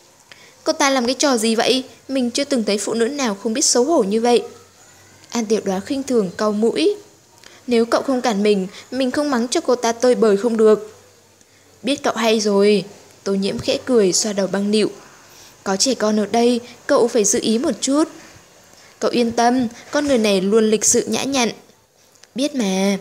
Cô ta làm cái trò gì vậy? Mình chưa từng thấy phụ nữ nào không biết xấu hổ như vậy. An Tiểu Đoá khinh thường cau mũi. Nếu cậu không cản mình, mình không mắng cho cô ta tơi bời không được. Biết cậu hay rồi. Tô Nhiễm khẽ cười xoa đầu Băng Nịu. Có trẻ con ở đây, cậu phải giữ ý một chút. Cậu yên tâm, con người này luôn lịch sự nhã nhặn. Biết mà.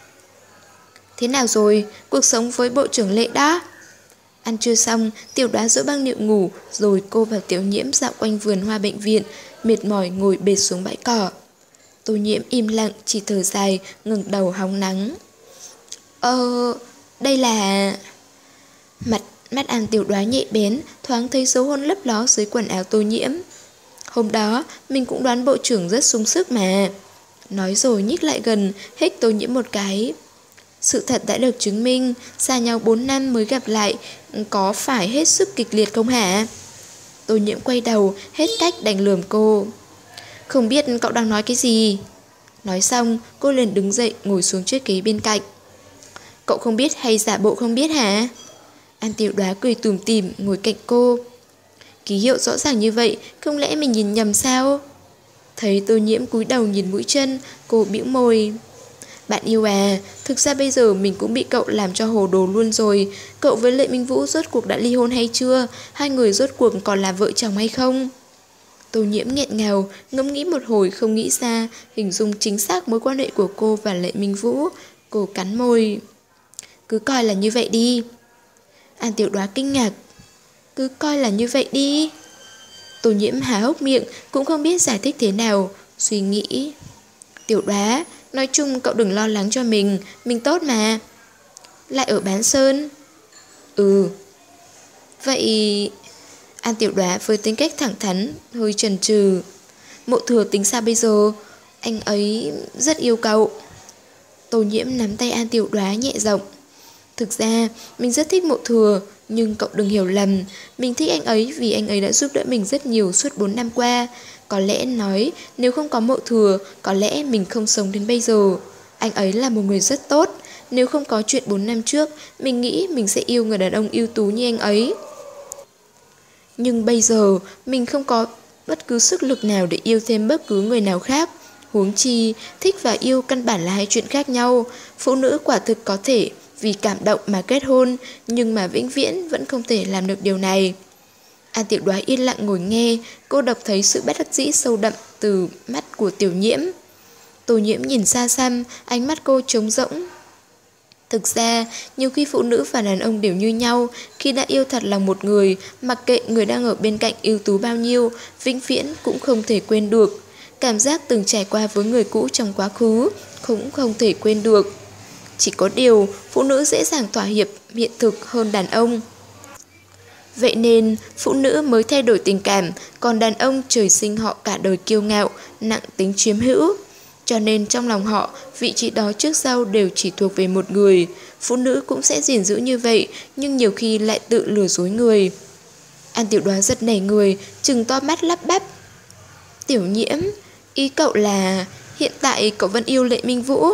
Thế nào rồi, cuộc sống với bộ trưởng Lệ đó? Ăn trưa xong, Tiểu Đoá dỗ Băng Nịu ngủ, rồi cô và Tiểu Nhiễm dạo quanh vườn hoa bệnh viện, mệt mỏi ngồi bệt xuống bãi cỏ. Tô Nhiễm im lặng, chỉ thở dài, ngẩng đầu hóng nắng. Ờ, đây là... Mặt mắt An Tiểu Đoá nhạy bén, thoáng thấy dấu hôn lấp ló dưới quần áo Tô Nhiễm. Hôm đó, mình cũng đoán bộ trưởng rất sung sức mà. Nói rồi nhích lại gần, hít Tô Nhiễm một cái. Sự thật đã được chứng minh, xa nhau bốn năm mới gặp lại, có phải hết sức kịch liệt không hả? Tô Nhiễm quay đầu, hết cách đành lườm cô. Không biết cậu đang nói cái gì? Nói xong, cô liền đứng dậy ngồi xuống chiếc ghế bên cạnh. Cậu không biết hay giả bộ không biết hả? An Tiểu Đoá cười tủm tỉm ngồi cạnh cô. Ký hiệu rõ ràng như vậy, không lẽ mình nhìn nhầm sao? Thấy Tô Nhiễm cúi đầu nhìn mũi chân, cô bĩu môi. Bạn yêu à, thực ra bây giờ mình cũng bị cậu làm cho hồ đồ luôn rồi. Cậu với Lệ Minh Vũ rốt cuộc đã ly hôn hay chưa? Hai người rốt cuộc còn là vợ chồng hay không? Tô Nhiễm nghẹn ngào, ngẫm nghĩ một hồi không nghĩ ra hình dung chính xác mối quan hệ của cô và Lệ Minh Vũ. Cô cắn môi. Cứ coi là như vậy đi. An Tiểu Đoá kinh ngạc. Cứ coi là như vậy đi. Tô Nhiễm há hốc miệng, cũng không biết giải thích thế nào. Suy nghĩ. Tiểu Đoá, nói chung cậu đừng lo lắng cho mình, mình tốt mà. Lại ở Bán Sơn? Ừ. Vậy... An Tiểu Đoá với tính cách thẳng thắn, hơi chần chừ. Mộ Thừa tính sao bây giờ? Anh ấy rất yêu cậu. Tô Nhiễm nắm tay An Tiểu Đoá nhẹ giọng. Thực ra, mình rất thích Mộ Thừa, nhưng cậu đừng hiểu lầm. Mình thích anh ấy vì anh ấy đã giúp đỡ mình rất nhiều suốt bốn năm qua. Có lẽ nói, nếu không có Mộ Thừa, có lẽ mình không sống đến bây giờ. Anh ấy là một người rất tốt. Nếu không có chuyện bốn năm trước, mình nghĩ mình sẽ yêu người đàn ông ưu tú như anh ấy. Nhưng bây giờ, mình không có bất cứ sức lực nào để yêu thêm bất cứ người nào khác. Huống chi, thích và yêu căn bản là hai chuyện khác nhau. Phụ nữ quả thực có thể vì cảm động mà kết hôn, nhưng mà vĩnh viễn vẫn không thể làm được điều này. An Tiểu Đoá yên lặng ngồi nghe, cô đọc thấy sự bất đắc dĩ sâu đậm từ mắt của Tiểu Nhiễm. Tô Nhiễm nhìn xa xăm, ánh mắt cô trống rỗng. Thực ra, nhiều khi phụ nữ và đàn ông đều như nhau, khi đã yêu thật lòng một người, mặc kệ người đang ở bên cạnh ưu tú bao nhiêu, vĩnh viễn cũng không thể quên được. Cảm giác từng trải qua với người cũ trong quá khứ cũng không thể quên được. Chỉ có điều, phụ nữ dễ dàng thỏa hiệp hiện thực hơn đàn ông. Vậy nên, phụ nữ mới thay đổi tình cảm, còn đàn ông trời sinh họ cả đời kiêu ngạo, nặng tính chiếm hữu. Cho nên trong lòng họ, vị trí đó trước sau đều chỉ thuộc về một người. Phụ nữ cũng sẽ gìn giữ như vậy, nhưng nhiều khi lại tự lừa dối người. An Tiểu Đoá giật nảy người, trừng to mắt lắp bắp. Tiểu Nhiễm, ý cậu là hiện tại cậu vẫn yêu Lệ Minh Vũ?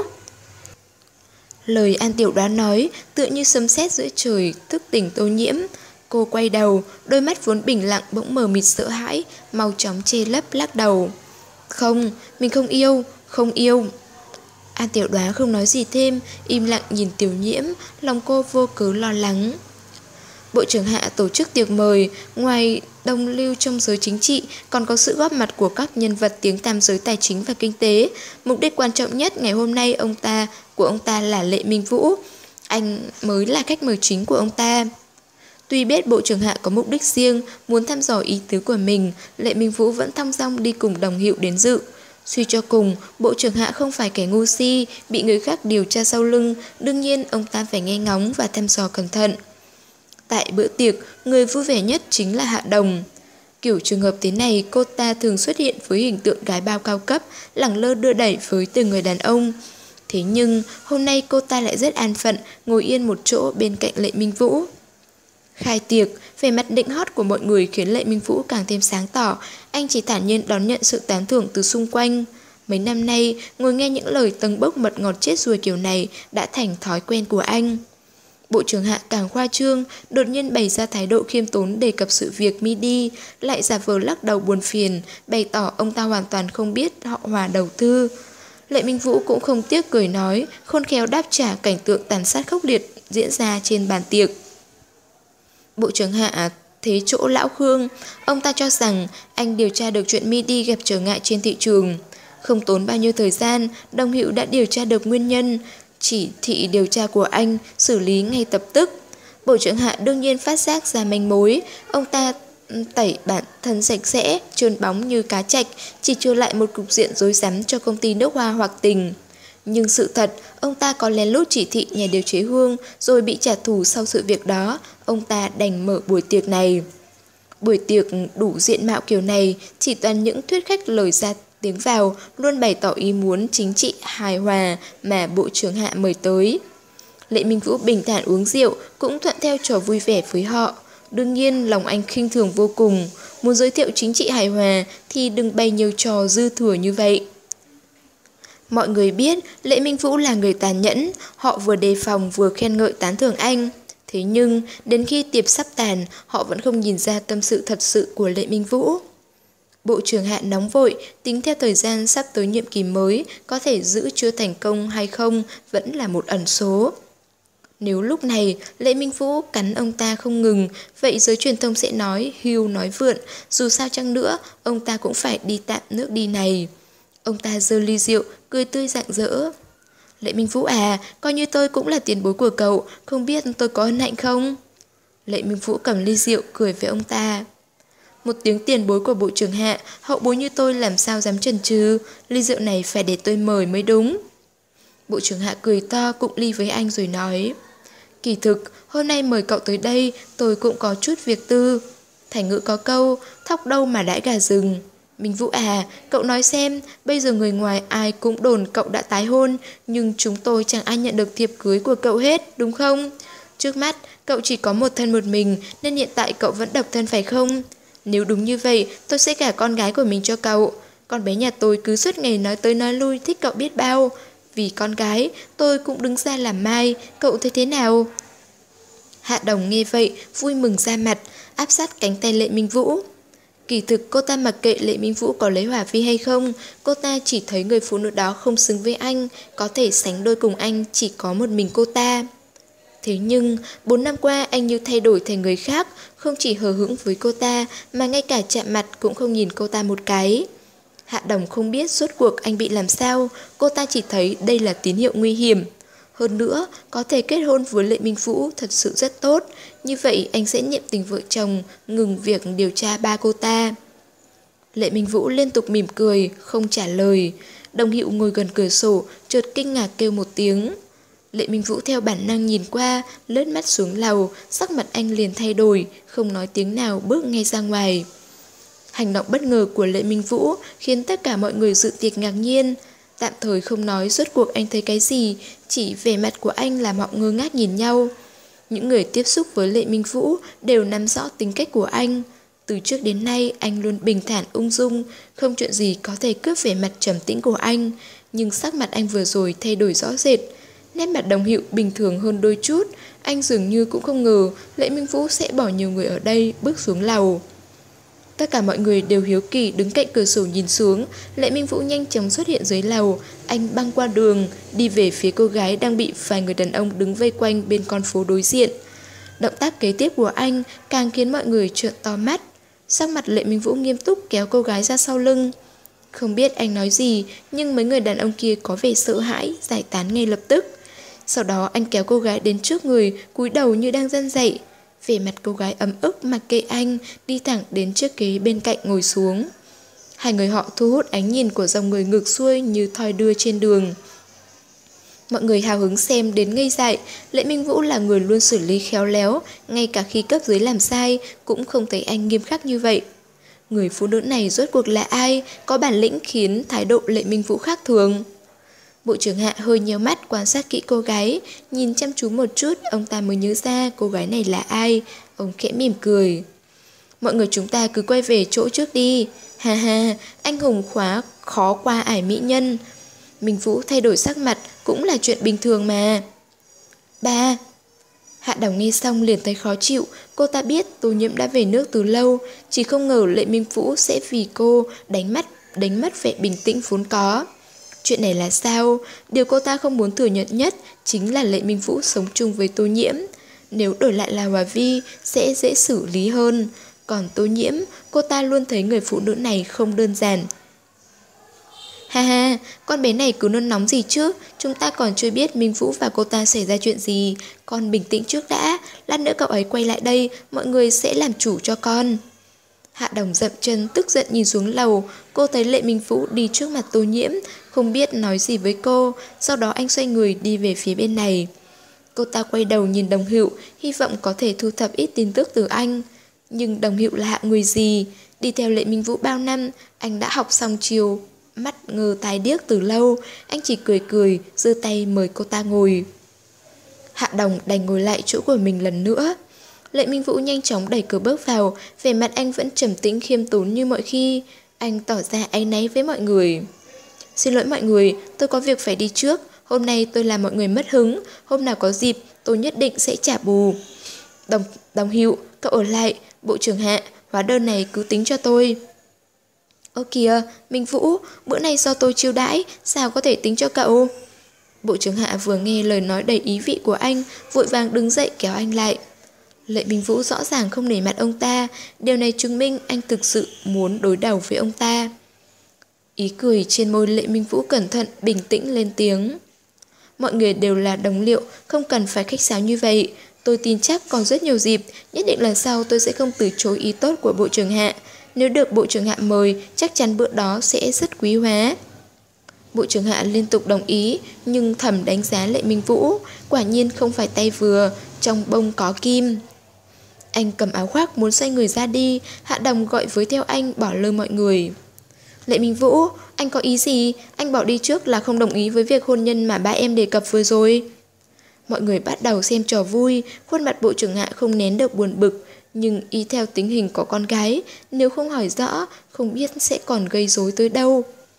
Lời An Tiểu Đoá nói tựa như sấm sét giữa trời, thức tỉnh Tô Nhiễm. Cô quay đầu, đôi mắt vốn bình lặng bỗng mờ mịt sợ hãi, mau chóng che lấp lắc đầu. Không, mình không yêu, không yêu. An Tiểu Đoá không nói gì thêm, im lặng nhìn Tiểu Nhiễm, lòng cô vô cớ lo lắng. Bộ trưởng Hạ tổ chức tiệc mời, ngoài đồng lưu trong giới chính trị, còn có sự góp mặt của các nhân vật tiếng tăm giới tài chính và kinh tế. Mục đích quan trọng nhất ngày hôm nay ông ta của ông ta là Lệ Minh Vũ. Anh mới là khách mời chính của ông ta. Tuy biết Bộ trưởng Hạ có mục đích riêng, muốn thăm dò ý tứ của mình, Lệ Minh Vũ vẫn thong dong đi cùng đồng hiệu đến dự. Suy cho cùng, Bộ trưởng Hạ không phải kẻ ngu si, bị người khác điều tra sau lưng, đương nhiên ông ta phải nghe ngóng và thăm dò cẩn thận. Tại bữa tiệc, người vui vẻ nhất chính là Hạ Đồng. Kiểu trường hợp thế này, cô ta thường xuất hiện với hình tượng gái bao cao cấp, lẳng lơ đưa đẩy với từng người đàn ông. Thế nhưng, hôm nay cô ta lại rất an phận, ngồi yên một chỗ bên cạnh Lệ Minh Vũ. Khai tiệc, vẻ mặt định hót của mọi người khiến Lệ Minh Vũ càng thêm sáng tỏ, anh chỉ thản nhiên đón nhận sự tán thưởng từ xung quanh. Mấy năm nay, ngồi nghe những lời tâng bốc mật ngọt chết ruồi kiểu này đã thành thói quen của anh. Bộ trưởng Hạ càng khoa trương, đột nhiên bày ra thái độ khiêm tốn đề cập sự việc Midi, lại giả vờ lắc đầu buồn phiền, bày tỏ ông ta hoàn toàn không biết họ Hòa đầu tư. Lệ Minh Vũ cũng không tiếc cười nói, khôn khéo đáp trả cảnh tượng tàn sát khốc liệt diễn ra trên bàn tiệc. Bộ trưởng Hạ thế chỗ lão Khương, ông ta cho rằng anh điều tra được chuyện Midi gặp trở ngại trên thị trường. Không tốn bao nhiêu thời gian, đồng hiệu đã điều tra được nguyên nhân, chỉ thị điều tra của anh xử lý ngay lập tức. Bộ trưởng Hạ đương nhiên phát giác ra manh mối, ông ta tẩy bản thân sạch sẽ, trơn bóng như cá trạch, chỉ trừ lại một cục diện rối rắm cho công ty nước hoa Hoặc Tình. Nhưng sự thật, ông ta có lén lút chỉ thị nhà điều chế hương rồi bị trả thù sau sự việc đó, ông ta đành mở buổi tiệc này. Buổi tiệc đủ diện mạo kiểu này, chỉ toàn những thuyết khách lời ra tiếng vào, luôn bày tỏ ý muốn chính trị hài hòa mà Bộ trưởng Hạ mời tới. Lệ Minh Vũ bình thản uống rượu, cũng thuận theo trò vui vẻ với họ. Đương nhiên lòng anh khinh thường vô cùng, muốn giới thiệu chính trị hài hòa thì đừng bày nhiều trò dư thừa như vậy. Mọi người biết Lệ Minh Vũ là người tàn nhẫn, họ vừa đề phòng vừa khen ngợi tán thưởng anh. Thế nhưng, đến khi tiệc sắp tàn, họ vẫn không nhìn ra tâm sự thật sự của Lệ Minh Vũ. Bộ trưởng Hạ nóng vội, tính theo thời gian sắp tới nhiệm kỳ mới, có thể giữ chưa thành công hay không vẫn là một ẩn số. Nếu lúc này Lệ Minh Vũ cắn ông ta không ngừng, vậy giới truyền thông sẽ nói hưu nói vượn, dù sao chăng nữa, ông ta cũng phải đi tạm nước đi này. Ông ta giơ ly rượu, cười tươi rạng rỡ. Lệ Minh Vũ à, coi như tôi cũng là tiền bối của cậu, không biết tôi có hân hạnh không? Lệ Minh Vũ cầm ly rượu, cười với ông ta. Một tiếng tiền bối của Bộ trưởng Hạ, hậu bối như tôi làm sao dám chần chừ, ly rượu này phải để tôi mời mới đúng. Bộ trưởng Hạ cười to cụng ly với anh rồi nói. Kỳ thực, hôm nay mời cậu tới đây, tôi cũng có chút việc tư. Thành ngữ có câu, thóc đâu mà đãi gà rừng. Minh Vũ à, cậu nói xem, bây giờ người ngoài ai cũng đồn cậu đã tái hôn, nhưng chúng tôi chẳng ai nhận được thiệp cưới của cậu hết, đúng không? Trước mắt, cậu chỉ có một thân một mình, nên hiện tại cậu vẫn độc thân phải không? Nếu đúng như vậy, tôi sẽ gả con gái của mình cho cậu. Con bé nhà tôi cứ suốt ngày nói tới nói lui, thích cậu biết bao. Vì con gái, tôi cũng đứng ra làm mai, cậu thấy thế nào? Hạ Đồng nghe vậy, vui mừng ra mặt, áp sát cánh tay Lệ Minh Vũ. Kỳ thực cô ta mặc kệ Lệ Minh Vũ có lấy Hỏa Vi hay không, cô ta chỉ thấy người phụ nữ đó không xứng với anh, có thể sánh đôi cùng anh chỉ có một mình cô ta. Thế nhưng, bốn năm qua anh như thay đổi thành người khác, không chỉ hờ hững với cô ta mà ngay cả chạm mặt cũng không nhìn cô ta một cái. Hạ Đồng không biết rốt cuộc anh bị làm sao, cô ta chỉ thấy đây là tín hiệu nguy hiểm. Hơn nữa, có thể kết hôn với Lệ Minh Vũ thật sự rất tốt, như vậy anh sẽ nhiệm tình vợ chồng, ngừng việc điều tra ba cô ta. Lệ Minh Vũ liên tục mỉm cười, không trả lời. Đồng Hữu ngồi gần cửa sổ, chợt kinh ngạc kêu một tiếng. Lệ Minh Vũ theo bản năng nhìn qua, lướt mắt xuống lầu, sắc mặt anh liền thay đổi, không nói tiếng nào bước ngay ra ngoài. Hành động bất ngờ của Lệ Minh Vũ khiến tất cả mọi người dự tiệc ngạc nhiên. Tạm thời không nói rốt cuộc anh thấy cái gì, chỉ vẻ mặt của anh làm họ ngơ ngác nhìn nhau. Những người tiếp xúc với Lệ Minh Vũ đều nắm rõ tính cách của anh. Từ trước đến nay anh luôn bình thản ung dung, không chuyện gì có thể cướp vẻ mặt trầm tĩnh của anh. Nhưng sắc mặt anh vừa rồi thay đổi rõ rệt. Nét mặt Đồng Hữu bình thường hơn đôi chút, anh dường như cũng không ngờ Lệ Minh Vũ sẽ bỏ nhiều người ở đây bước xuống lầu. Tất cả mọi người đều hiếu kỳ đứng cạnh cửa sổ nhìn xuống. Lệ Minh Vũ nhanh chóng xuất hiện dưới lầu. Anh băng qua đường, đi về phía cô gái đang bị vài người đàn ông đứng vây quanh bên con phố đối diện. Động tác kế tiếp của anh càng khiến mọi người trợn to mắt. Sắc mặt Lệ Minh Vũ nghiêm túc kéo cô gái ra sau lưng. Không biết anh nói gì, nhưng mấy người đàn ông kia có vẻ sợ hãi, giải tán ngay lập tức. Sau đó anh kéo cô gái đến trước người, cúi đầu như đang răn dạy. Vẻ mặt cô gái ấm ức mặc kệ anh, đi thẳng đến chiếc ghế bên cạnh ngồi xuống. Hai người họ thu hút ánh nhìn của dòng người ngược xuôi như thoi đưa trên đường. Mọi người hào hứng xem đến ngây dại. Lệ Minh Vũ là người luôn xử lý khéo léo, ngay cả khi cấp dưới làm sai cũng không thấy anh nghiêm khắc như vậy. Người phụ nữ này rốt cuộc là ai, có bản lĩnh khiến thái độ Lệ Minh Vũ khác thường. Bộ trưởng Hạ hơi nhéo mắt quan sát kỹ cô gái, nhìn chăm chú một chút, ông ta mới nhớ ra cô gái này là ai. Ông khẽ mỉm cười. Mọi người chúng ta cứ quay về chỗ trước đi. Ha ha, anh hùng khóa khó qua ải mỹ nhân. Minh Vũ thay đổi sắc mặt cũng là chuyện bình thường mà. Ba. Hạ Đồng nghe xong liền thấy khó chịu. Cô ta biết Tô Nhiễm đã về nước từ lâu, chỉ không ngờ Lệ Minh Vũ sẽ vì cô đánh mất đánh mất vẻ bình tĩnh vốn có. Chuyện này là sao? Điều cô ta không muốn thừa nhận nhất chính là Lệ Minh Vũ sống chung với Tô Nhiễm. Nếu đổi lại là Hòa Vi sẽ dễ xử lý hơn. Còn Tô Nhiễm, cô ta luôn thấy người phụ nữ này không đơn giản. Ha ha, con bé này cứ nôn nóng gì chứ, chúng ta còn chưa biết Minh Vũ và cô ta xảy ra chuyện gì. Con bình tĩnh trước đã, lát nữa cậu ấy quay lại đây, mọi người sẽ làm chủ cho con. Hạ Đồng dậm chân tức giận nhìn xuống lầu, cô thấy Lệ Minh Vũ đi trước mặt Tô Nhiễm, không biết nói gì với cô, sau đó anh xoay người đi về phía bên này. Cô ta quay đầu nhìn Đồng Hữu, hy vọng có thể thu thập ít tin tức từ anh. Nhưng Đồng Hữu là hạng người gì? Đi theo Lệ Minh Vũ bao năm, anh đã học xong chiều, mắt ngơ tái điếc từ lâu, anh chỉ cười cười, giơ tay mời cô ta ngồi. Hạ Đồng đành ngồi lại chỗ của mình lần nữa. Lệ Minh Vũ nhanh chóng đẩy cửa bước vào, vẻ mặt anh vẫn trầm tĩnh khiêm tốn như mọi khi. Anh tỏ ra áy náy với mọi người. Xin lỗi mọi người, tôi có việc phải đi trước. Hôm nay tôi làm mọi người mất hứng, hôm nào có dịp tôi nhất định sẽ trả bù. Đồng, Đồng Hữu, cậu ở lại. Bộ trưởng Hạ, hóa đơn này cứ tính cho tôi. Ơ kìa, Minh Vũ, bữa nay do tôi chiêu đãi, sao có thể tính cho cậu? Bộ trưởng Hạ vừa nghe lời nói đầy ý vị của anh, vội vàng đứng dậy kéo anh lại. Lệ Minh Vũ rõ ràng không nể mặt ông ta, điều này chứng minh anh thực sự muốn đối đầu với ông ta. Ý cười trên môi Lệ Minh Vũ cẩn thận, bình tĩnh lên tiếng. Mọi người đều là đồng liệu, không cần phải khách sáo như vậy. Tôi tin chắc còn rất nhiều dịp, nhất định lần sau tôi sẽ không từ chối ý tốt của Bộ trưởng Hạ. Nếu được Bộ trưởng Hạ mời, chắc chắn bữa đó sẽ rất quý hóa. Bộ trưởng Hạ liên tục đồng ý, nhưng thầm đánh giá Lệ Minh Vũ, quả nhiên không phải tay vừa, trong bông có kim. Anh cầm áo khoác muốn xoay người ra đi, Hạ Đồng gọi với theo anh bỏ lơ mọi người. Lệ Minh Vũ, anh có ý gì? Anh bỏ đi trước là không đồng ý với việc hôn nhân mà ba em đề cập vừa rồi. Mọi người bắt đầu xem trò vui, khuôn mặt Bộ trưởng Hạ không nén được buồn bực, nhưng y theo tính hình của con gái, nếu không hỏi rõ, không biết sẽ còn gây rối tới đâu.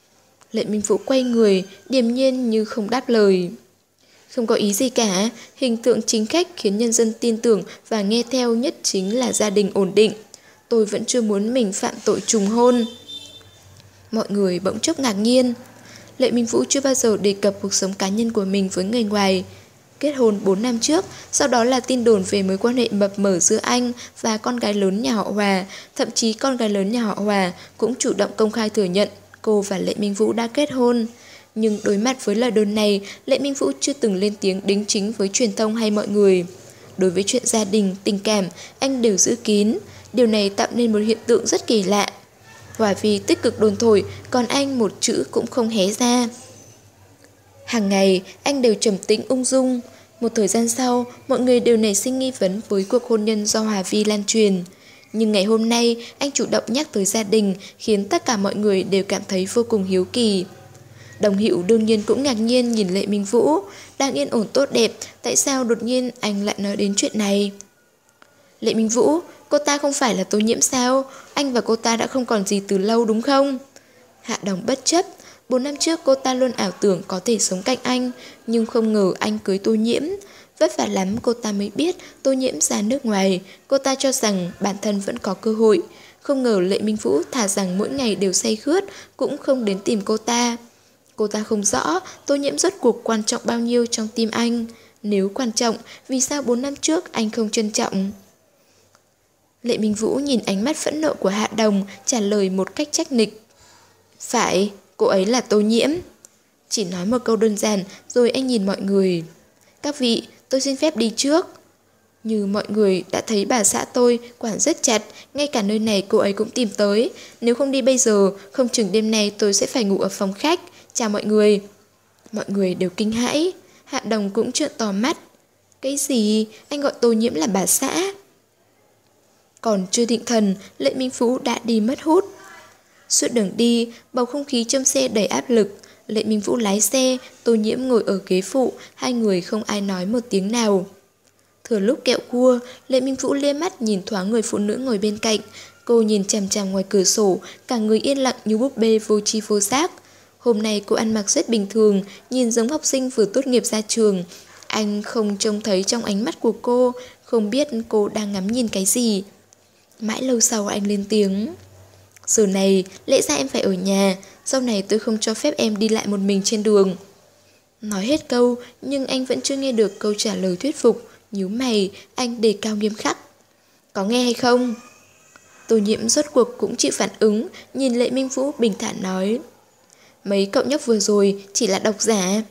Lệ Minh Vũ quay người, điềm nhiên như không đáp lời. Không có ý gì cả, hình tượng chính khách khiến nhân dân tin tưởng và nghe theo nhất chính là gia đình ổn định. Tôi vẫn chưa muốn mình phạm tội trùng hôn. Mọi người bỗng chốc ngạc nhiên. Lệ Minh Vũ chưa bao giờ đề cập cuộc sống cá nhân của mình với người ngoài. Kết hôn bốn năm trước, sau đó là tin đồn về mối quan hệ mập mờ giữa anh và con gái lớn nhà họ Hòa. Thậm chí con gái lớn nhà họ Hòa cũng chủ động công khai thừa nhận cô và Lệ Minh Vũ đã kết hôn. Nhưng đối mặt với lời đồn này, Lệ Minh Vũ chưa từng lên tiếng đính chính với truyền thông hay mọi người. Đối với chuyện gia đình, tình cảm, anh đều giữ kín. Điều này tạo nên một hiện tượng rất kỳ lạ. Hòa Vi tích cực đồn thổi, còn anh một chữ cũng không hé ra. Hàng ngày, anh đều trầm tĩnh ung dung. Một thời gian sau, mọi người đều nảy sinh nghi vấn với cuộc hôn nhân do Hòa Vi lan truyền. Nhưng ngày hôm nay, anh chủ động nhắc tới gia đình, khiến tất cả mọi người đều cảm thấy vô cùng hiếu kỳ. Đồng Hữu đương nhiên cũng ngạc nhiên nhìn Lệ Minh Vũ. Đang yên ổn tốt đẹp, tại sao đột nhiên anh lại nói đến chuyện này? Lệ Minh Vũ, cô ta không phải là Tô Nhiễm sao? Anh và cô ta đã không còn gì từ lâu đúng không? Hạ Đồng bất chấp. Bốn năm trước cô ta luôn ảo tưởng có thể sống cạnh anh, nhưng không ngờ anh cưới Tô Nhiễm. Vất vả lắm cô ta mới biết Tô Nhiễm ra nước ngoài. Cô ta cho rằng bản thân vẫn có cơ hội. Không ngờ Lệ Minh Vũ thà rằng mỗi ngày đều say khướt cũng không đến tìm cô ta. Cô ta không rõ Tô Nhiễm rốt cuộc quan trọng bao nhiêu trong tim anh. Nếu quan trọng, vì sao bốn năm trước anh không trân trọng? Lệ Minh Vũ nhìn ánh mắt phẫn nộ của Hạ Đồng, trả lời một cách trách nịch. Phải, cô ấy là Tô Nhiễm. Chỉ nói một câu đơn giản, rồi anh nhìn mọi người. Các vị, tôi xin phép đi trước. Như mọi người đã thấy bà xã tôi quản rất chặt, ngay cả nơi này cô ấy cũng tìm tới. Nếu không đi bây giờ, không chừng đêm nay tôi sẽ phải ngủ ở phòng khách. Chào mọi người. Mọi người đều kinh hãi. Hạ Đồng cũng trợn to mắt. Cái gì? Anh gọi Tô Nhiễm là bà xã? Còn chưa định thần, Lệ Minh Vũ đã đi mất hút. Suốt đường đi, bầu không khí trong xe đầy áp lực. Lệ Minh Vũ lái xe, Tô Nhiễm ngồi ở ghế phụ, hai người không ai nói một tiếng nào. Thừa lúc kẹo cua, Lệ Minh Vũ liếc mắt nhìn thoáng người phụ nữ ngồi bên cạnh. Cô nhìn chằm chằm ngoài cửa sổ, cả người yên lặng như búp bê vô tri vô giác. Hôm nay cô ăn mặc rất bình thường, nhìn giống học sinh vừa tốt nghiệp ra trường. Anh không trông thấy trong ánh mắt của cô, không biết cô đang ngắm nhìn cái gì. Mãi lâu sau anh lên tiếng. Giờ này, lẽ ra em phải ở nhà, sau này tôi không cho phép em đi lại một mình trên đường. Nói hết câu, nhưng anh vẫn chưa nghe được câu trả lời thuyết phục. Nhíu mày, anh đề cao nghiêm khắc. Có nghe hay không? Tô Nhiễm rốt cuộc cũng chịu phản ứng, nhìn Lệ Minh Vũ bình thản nói. Mấy cậu nhóc vừa rồi chỉ là độc giả.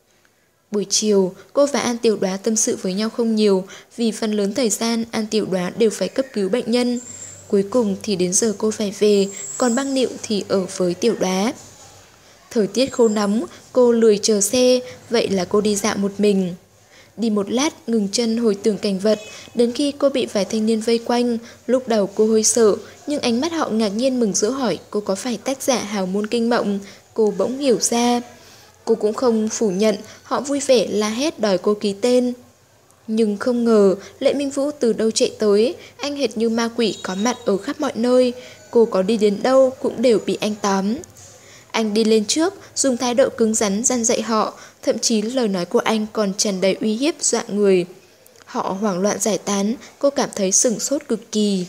Buổi chiều, cô và An Tiểu Đoá tâm sự với nhau không nhiều, vì phần lớn thời gian An Tiểu Đoá đều phải cấp cứu bệnh nhân. Cuối cùng thì đến giờ cô phải về, còn Băng Nịu thì ở với Tiểu Đoá. Thời tiết khô nóng, cô lười chờ xe, vậy là cô đi dạo một mình. Đi một lát, ngừng chân hồi tưởng cảnh vật, đến khi cô bị vài thanh niên vây quanh. Lúc đầu cô hơi sợ, nhưng ánh mắt họ ngạc nhiên mừng rỡ hỏi cô có phải tác giả Hào Môn Kinh Mộng. Cô bỗng hiểu ra. Cô cũng không phủ nhận, họ vui vẻ la hét đòi cô ký tên. Nhưng không ngờ, Lệ Minh Vũ từ đâu chạy tới, anh hệt như ma quỷ có mặt ở khắp mọi nơi. Cô có đi đến đâu cũng đều bị anh tóm. Anh đi lên trước, dùng thái độ cứng rắn răn dạy họ, thậm chí lời nói của anh còn tràn đầy uy hiếp dọa người. Họ hoảng loạn giải tán, cô cảm thấy sửng sốt cực kỳ.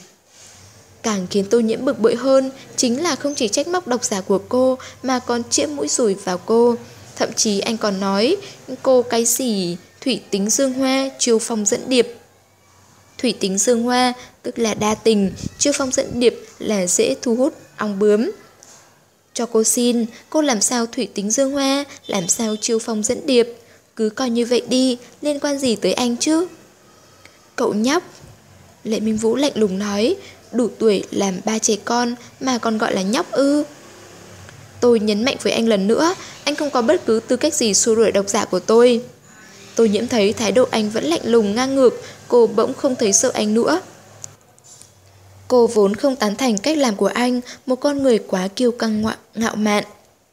Càng khiến Tô Nhiễm bực bội hơn, chính là không chỉ trách móc độc giả của cô, mà còn chĩa mũi dùi vào cô. Thậm chí anh còn nói, cô cái gì, thủy tính dương hoa, chiêu phong dẫn điệp. Thủy tính dương hoa, tức là đa tình, chiêu phong dẫn điệp là dễ thu hút ong bướm. Cho cô xin, cô làm sao thủy tính dương hoa, làm sao chiêu phong dẫn điệp. Cứ coi như vậy đi, liên quan gì tới anh chứ? Cậu nhóc. Lệ Minh Vũ lạnh lùng nói, đủ tuổi làm ba trẻ con mà còn gọi là nhóc ư? Tôi nhấn mạnh với anh lần nữa, anh không có bất cứ tư cách gì xua đuổi độc giả của tôi. Tô Nhiễm thấy thái độ anh vẫn lạnh lùng ngang ngược, cô bỗng không thấy sợ anh nữa. Cô vốn không tán thành cách làm của anh, một con người quá kiêu căng ngạo, ngạo mạn.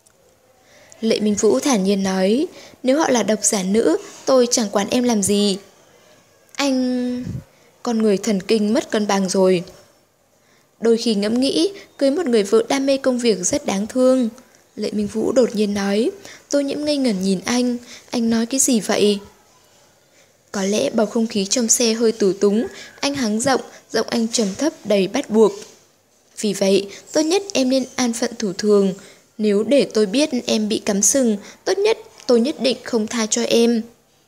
Lệ Minh Vũ thản nhiên nói, nếu họ là độc giả nữ, tôi chẳng quản em làm gì. Anh... Con người thần kinh mất cân bằng rồi. Đôi khi ngẫm nghĩ, cưới một người vợ đam mê công việc rất đáng thương. Lệ Minh Vũ đột nhiên nói. Tô Nhiễm ngây ngẩn nhìn anh. Anh nói cái gì vậy? Có lẽ bầu không khí trong xe hơi tù túng. Anh hắng giọng, giọng anh trầm thấp đầy bắt buộc. Vì vậy, tốt nhất em nên an phận thủ thường. Nếu để tôi biết em bị cắm sừng, tốt nhất tôi nhất định không tha cho em.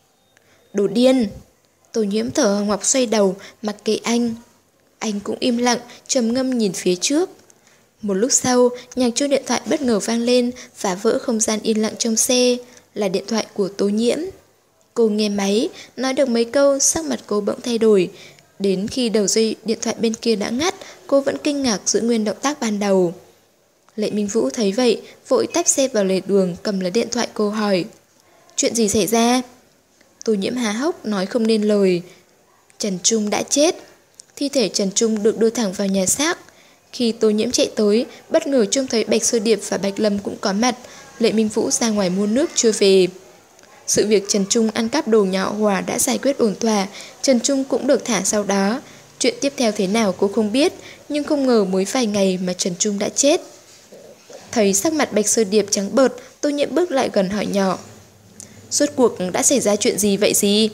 Đồ điên! Tô Nhiễm thở ngoặc xoay đầu, mặc kệ anh. Anh cũng im lặng, trầm ngâm nhìn phía trước. Một lúc sau, nhạc chuông điện thoại bất ngờ vang lên, phá vỡ không gian yên lặng trong xe. Là điện thoại của Tô Nhiễm. Cô nghe máy, nói được mấy câu, sắc mặt cô bỗng thay đổi. Đến khi đầu dây điện thoại bên kia đã ngắt, cô vẫn kinh ngạc giữ nguyên động tác ban đầu. Lệ Minh Vũ thấy vậy, vội tách xe vào lề đường, cầm lấy điện thoại cô hỏi. Chuyện gì xảy ra? Tô Nhiễm há hốc nói không nên lời. Trần Trung đã chết. Thi thể Trần Trung được đưa thẳng vào nhà xác. Khi Tô Nhiễm chạy tới, bất ngờ trông thấy Bạch Sơ Điệp và Bạch Lâm cũng có mặt. Lệ Minh Vũ ra ngoài mua nước chưa về. Sự việc Trần Trung ăn cắp đồ nhà họ Hòa đã giải quyết ổn thỏa. Trần Trung cũng được thả sau đó. Chuyện tiếp theo thế nào cô không biết, nhưng không ngờ mới vài ngày mà Trần Trung đã chết. Thấy sắc mặt Bạch Sơ Điệp trắng bợt, Tô Nhiễm bước lại gần hỏi nhỏ. Rốt cuộc đã xảy ra chuyện gì vậy gì?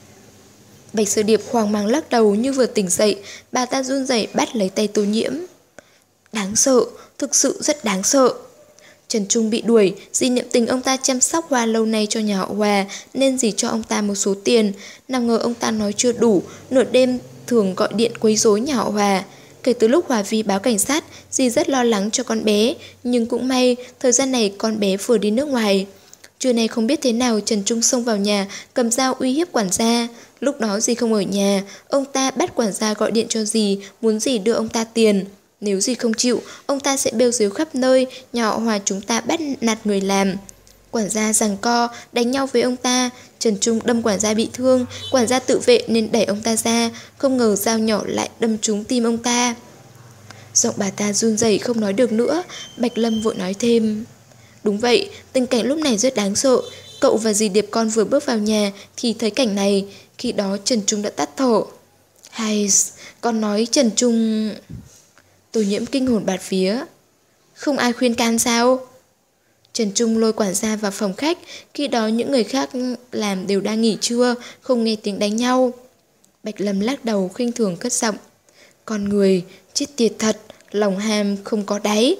Bạch Sơ Điệp hoang mang lắc đầu như vừa tỉnh dậy. Bà ta run rẩy bắt lấy tay Tô Nhiễm. Đáng sợ, thực sự rất đáng sợ. Trần Trung bị đuổi, dì niệm tình ông ta chăm sóc Hoa lâu nay cho nhà họ Hòa nên dì cho ông ta một số tiền. Nào ngờ ông ta nói chưa đủ, nửa đêm thường gọi điện quấy rối nhà họ Hòa. Kể từ lúc Hòa Vi báo cảnh sát, dì rất lo lắng cho con bé, nhưng cũng may thời gian này con bé vừa đi nước ngoài. Trưa nay không biết thế nào Trần Trung xông vào nhà, cầm dao uy hiếp quản gia. Lúc đó dì không ở nhà, ông ta bắt quản gia gọi điện cho dì, muốn dì đưa ông ta tiền. Nếu dì không chịu, ông ta sẽ bêu xếu khắp nơi, nhà họ Hòa chúng ta bắt nạt người làm. Quản gia giằng co, đánh nhau với ông ta. Trần Trung đâm quản gia bị thương, quản gia tự vệ nên đẩy ông ta ra. Không ngờ dao nhỏ lại đâm trúng tim ông ta. Giọng bà ta run rẩy không nói được nữa. Bạch Lâm vội nói thêm. Đúng vậy, tình cảnh lúc này rất đáng sợ. Cậu và dì Điệp con vừa bước vào nhà thì thấy cảnh này. Khi đó Trần Trung đã tắt thở. Hay, con nói Trần Trung... Tô Nhiễm kinh hồn bạt vía. Không ai khuyên can sao? Trần Trung lôi quản gia vào phòng khách. Khi đó những người khác làm đều đang nghỉ trưa, không nghe tiếng đánh nhau. Bạch Lâm lắc đầu khinh thường cất giọng. Con người, chết tiệt thật, lòng ham không có đáy.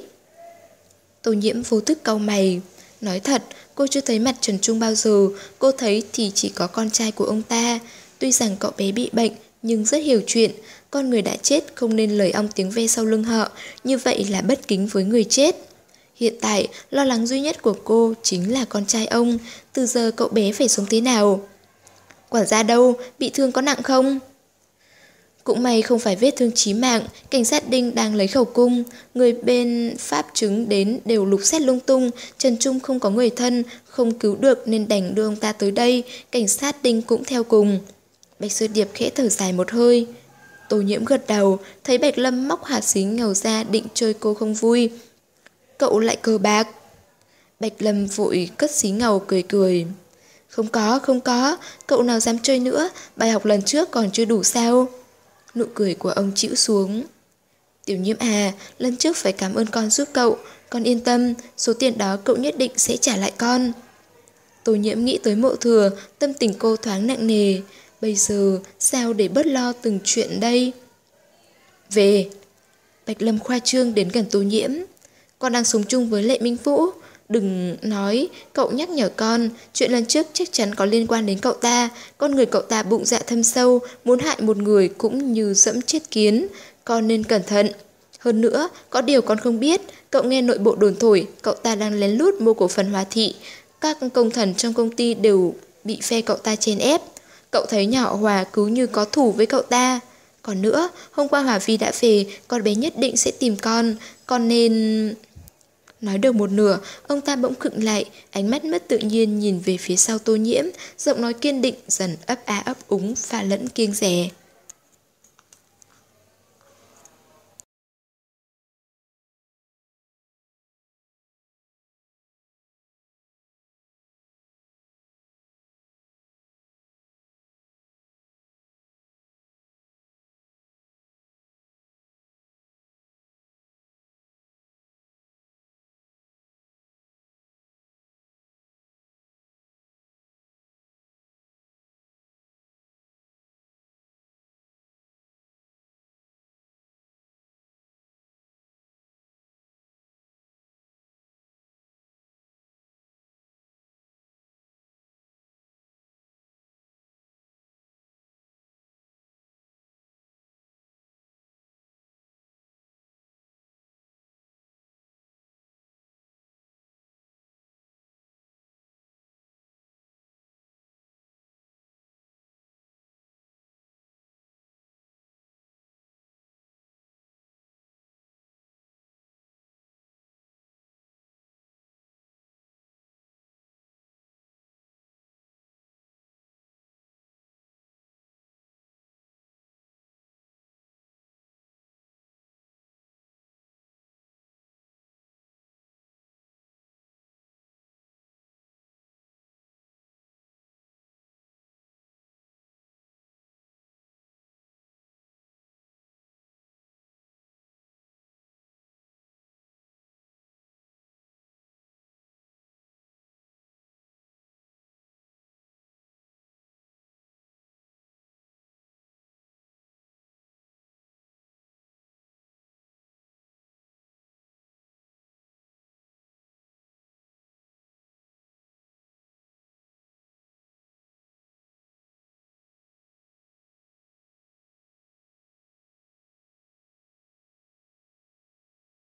Tô Nhiễm vô thức cau mày. Nói thật, cô chưa thấy mặt Trần Trung bao giờ. Cô thấy thì chỉ có con trai của ông ta. Tuy rằng cậu bé bị bệnh, nhưng rất hiểu chuyện. Con người đã chết không nên lời ong tiếng ve sau lưng họ. Như vậy là bất kính với người chết. Hiện tại, lo lắng duy nhất của cô chính là con trai ông. Từ giờ cậu bé phải sống thế nào? Quản gia đâu? Bị thương có nặng không? Cũng may không phải vết thương chí mạng. Cảnh sát Đinh đang lấy khẩu cung. Người bên pháp chứng đến đều lục xét lung tung. Trần Trung không có người thân, không cứu được nên đành đưa ông ta tới đây. Cảnh sát Đinh cũng theo cùng. Bạch Sơ Điệp khẽ thở dài một hơi. Tô Nhiễm gật đầu. Thấy Bạch Lâm móc hạt xí ngầu ra định chơi cô không vui. Cậu lại cờ bạc. Bạch Lâm vội cất xí ngầu cười cười. Không có, không có. Cậu nào dám chơi nữa. Bài học lần trước còn chưa đủ sao? Nụ cười của ông chĩu xuống. Tiểu Nhiễm à, lần trước phải cảm ơn con giúp cậu. Con yên tâm, số tiền đó cậu nhất định sẽ trả lại con. Tô Nhiễm nghĩ tới Mộ Thừa, tâm tình cô thoáng nặng nề. Bây giờ sao để bớt lo từng chuyện đây? Về. Bạch Lâm khoa trương đến gần Tô Nhiễm. Con đang sống chung với Lệ Minh Vũ. Đừng nói, cậu nhắc nhở con. Chuyện lần trước chắc chắn có liên quan đến cậu ta. Con người cậu ta bụng dạ thâm sâu, muốn hại một người cũng như dẫm chết kiến. Con nên cẩn thận. Hơn nữa, có điều con không biết. Cậu nghe nội bộ đồn thổi cậu ta đang lén lút mua cổ phần Hòa Thị. Các công thần trong công ty đều bị phe cậu ta chèn ép. Cậu thấy nhà họ Hòa cứ như có thủ với cậu ta. Còn nữa, hôm qua Hòa Vi đã về, con bé nhất định sẽ tìm con. Con nên... Nói được một nửa, ông ta bỗng khựng lại, ánh mắt mất tự nhiên nhìn về phía sau Tô Nhiễm, giọng nói kiên định dần ấp á ấp úng pha lẫn kiêng dè.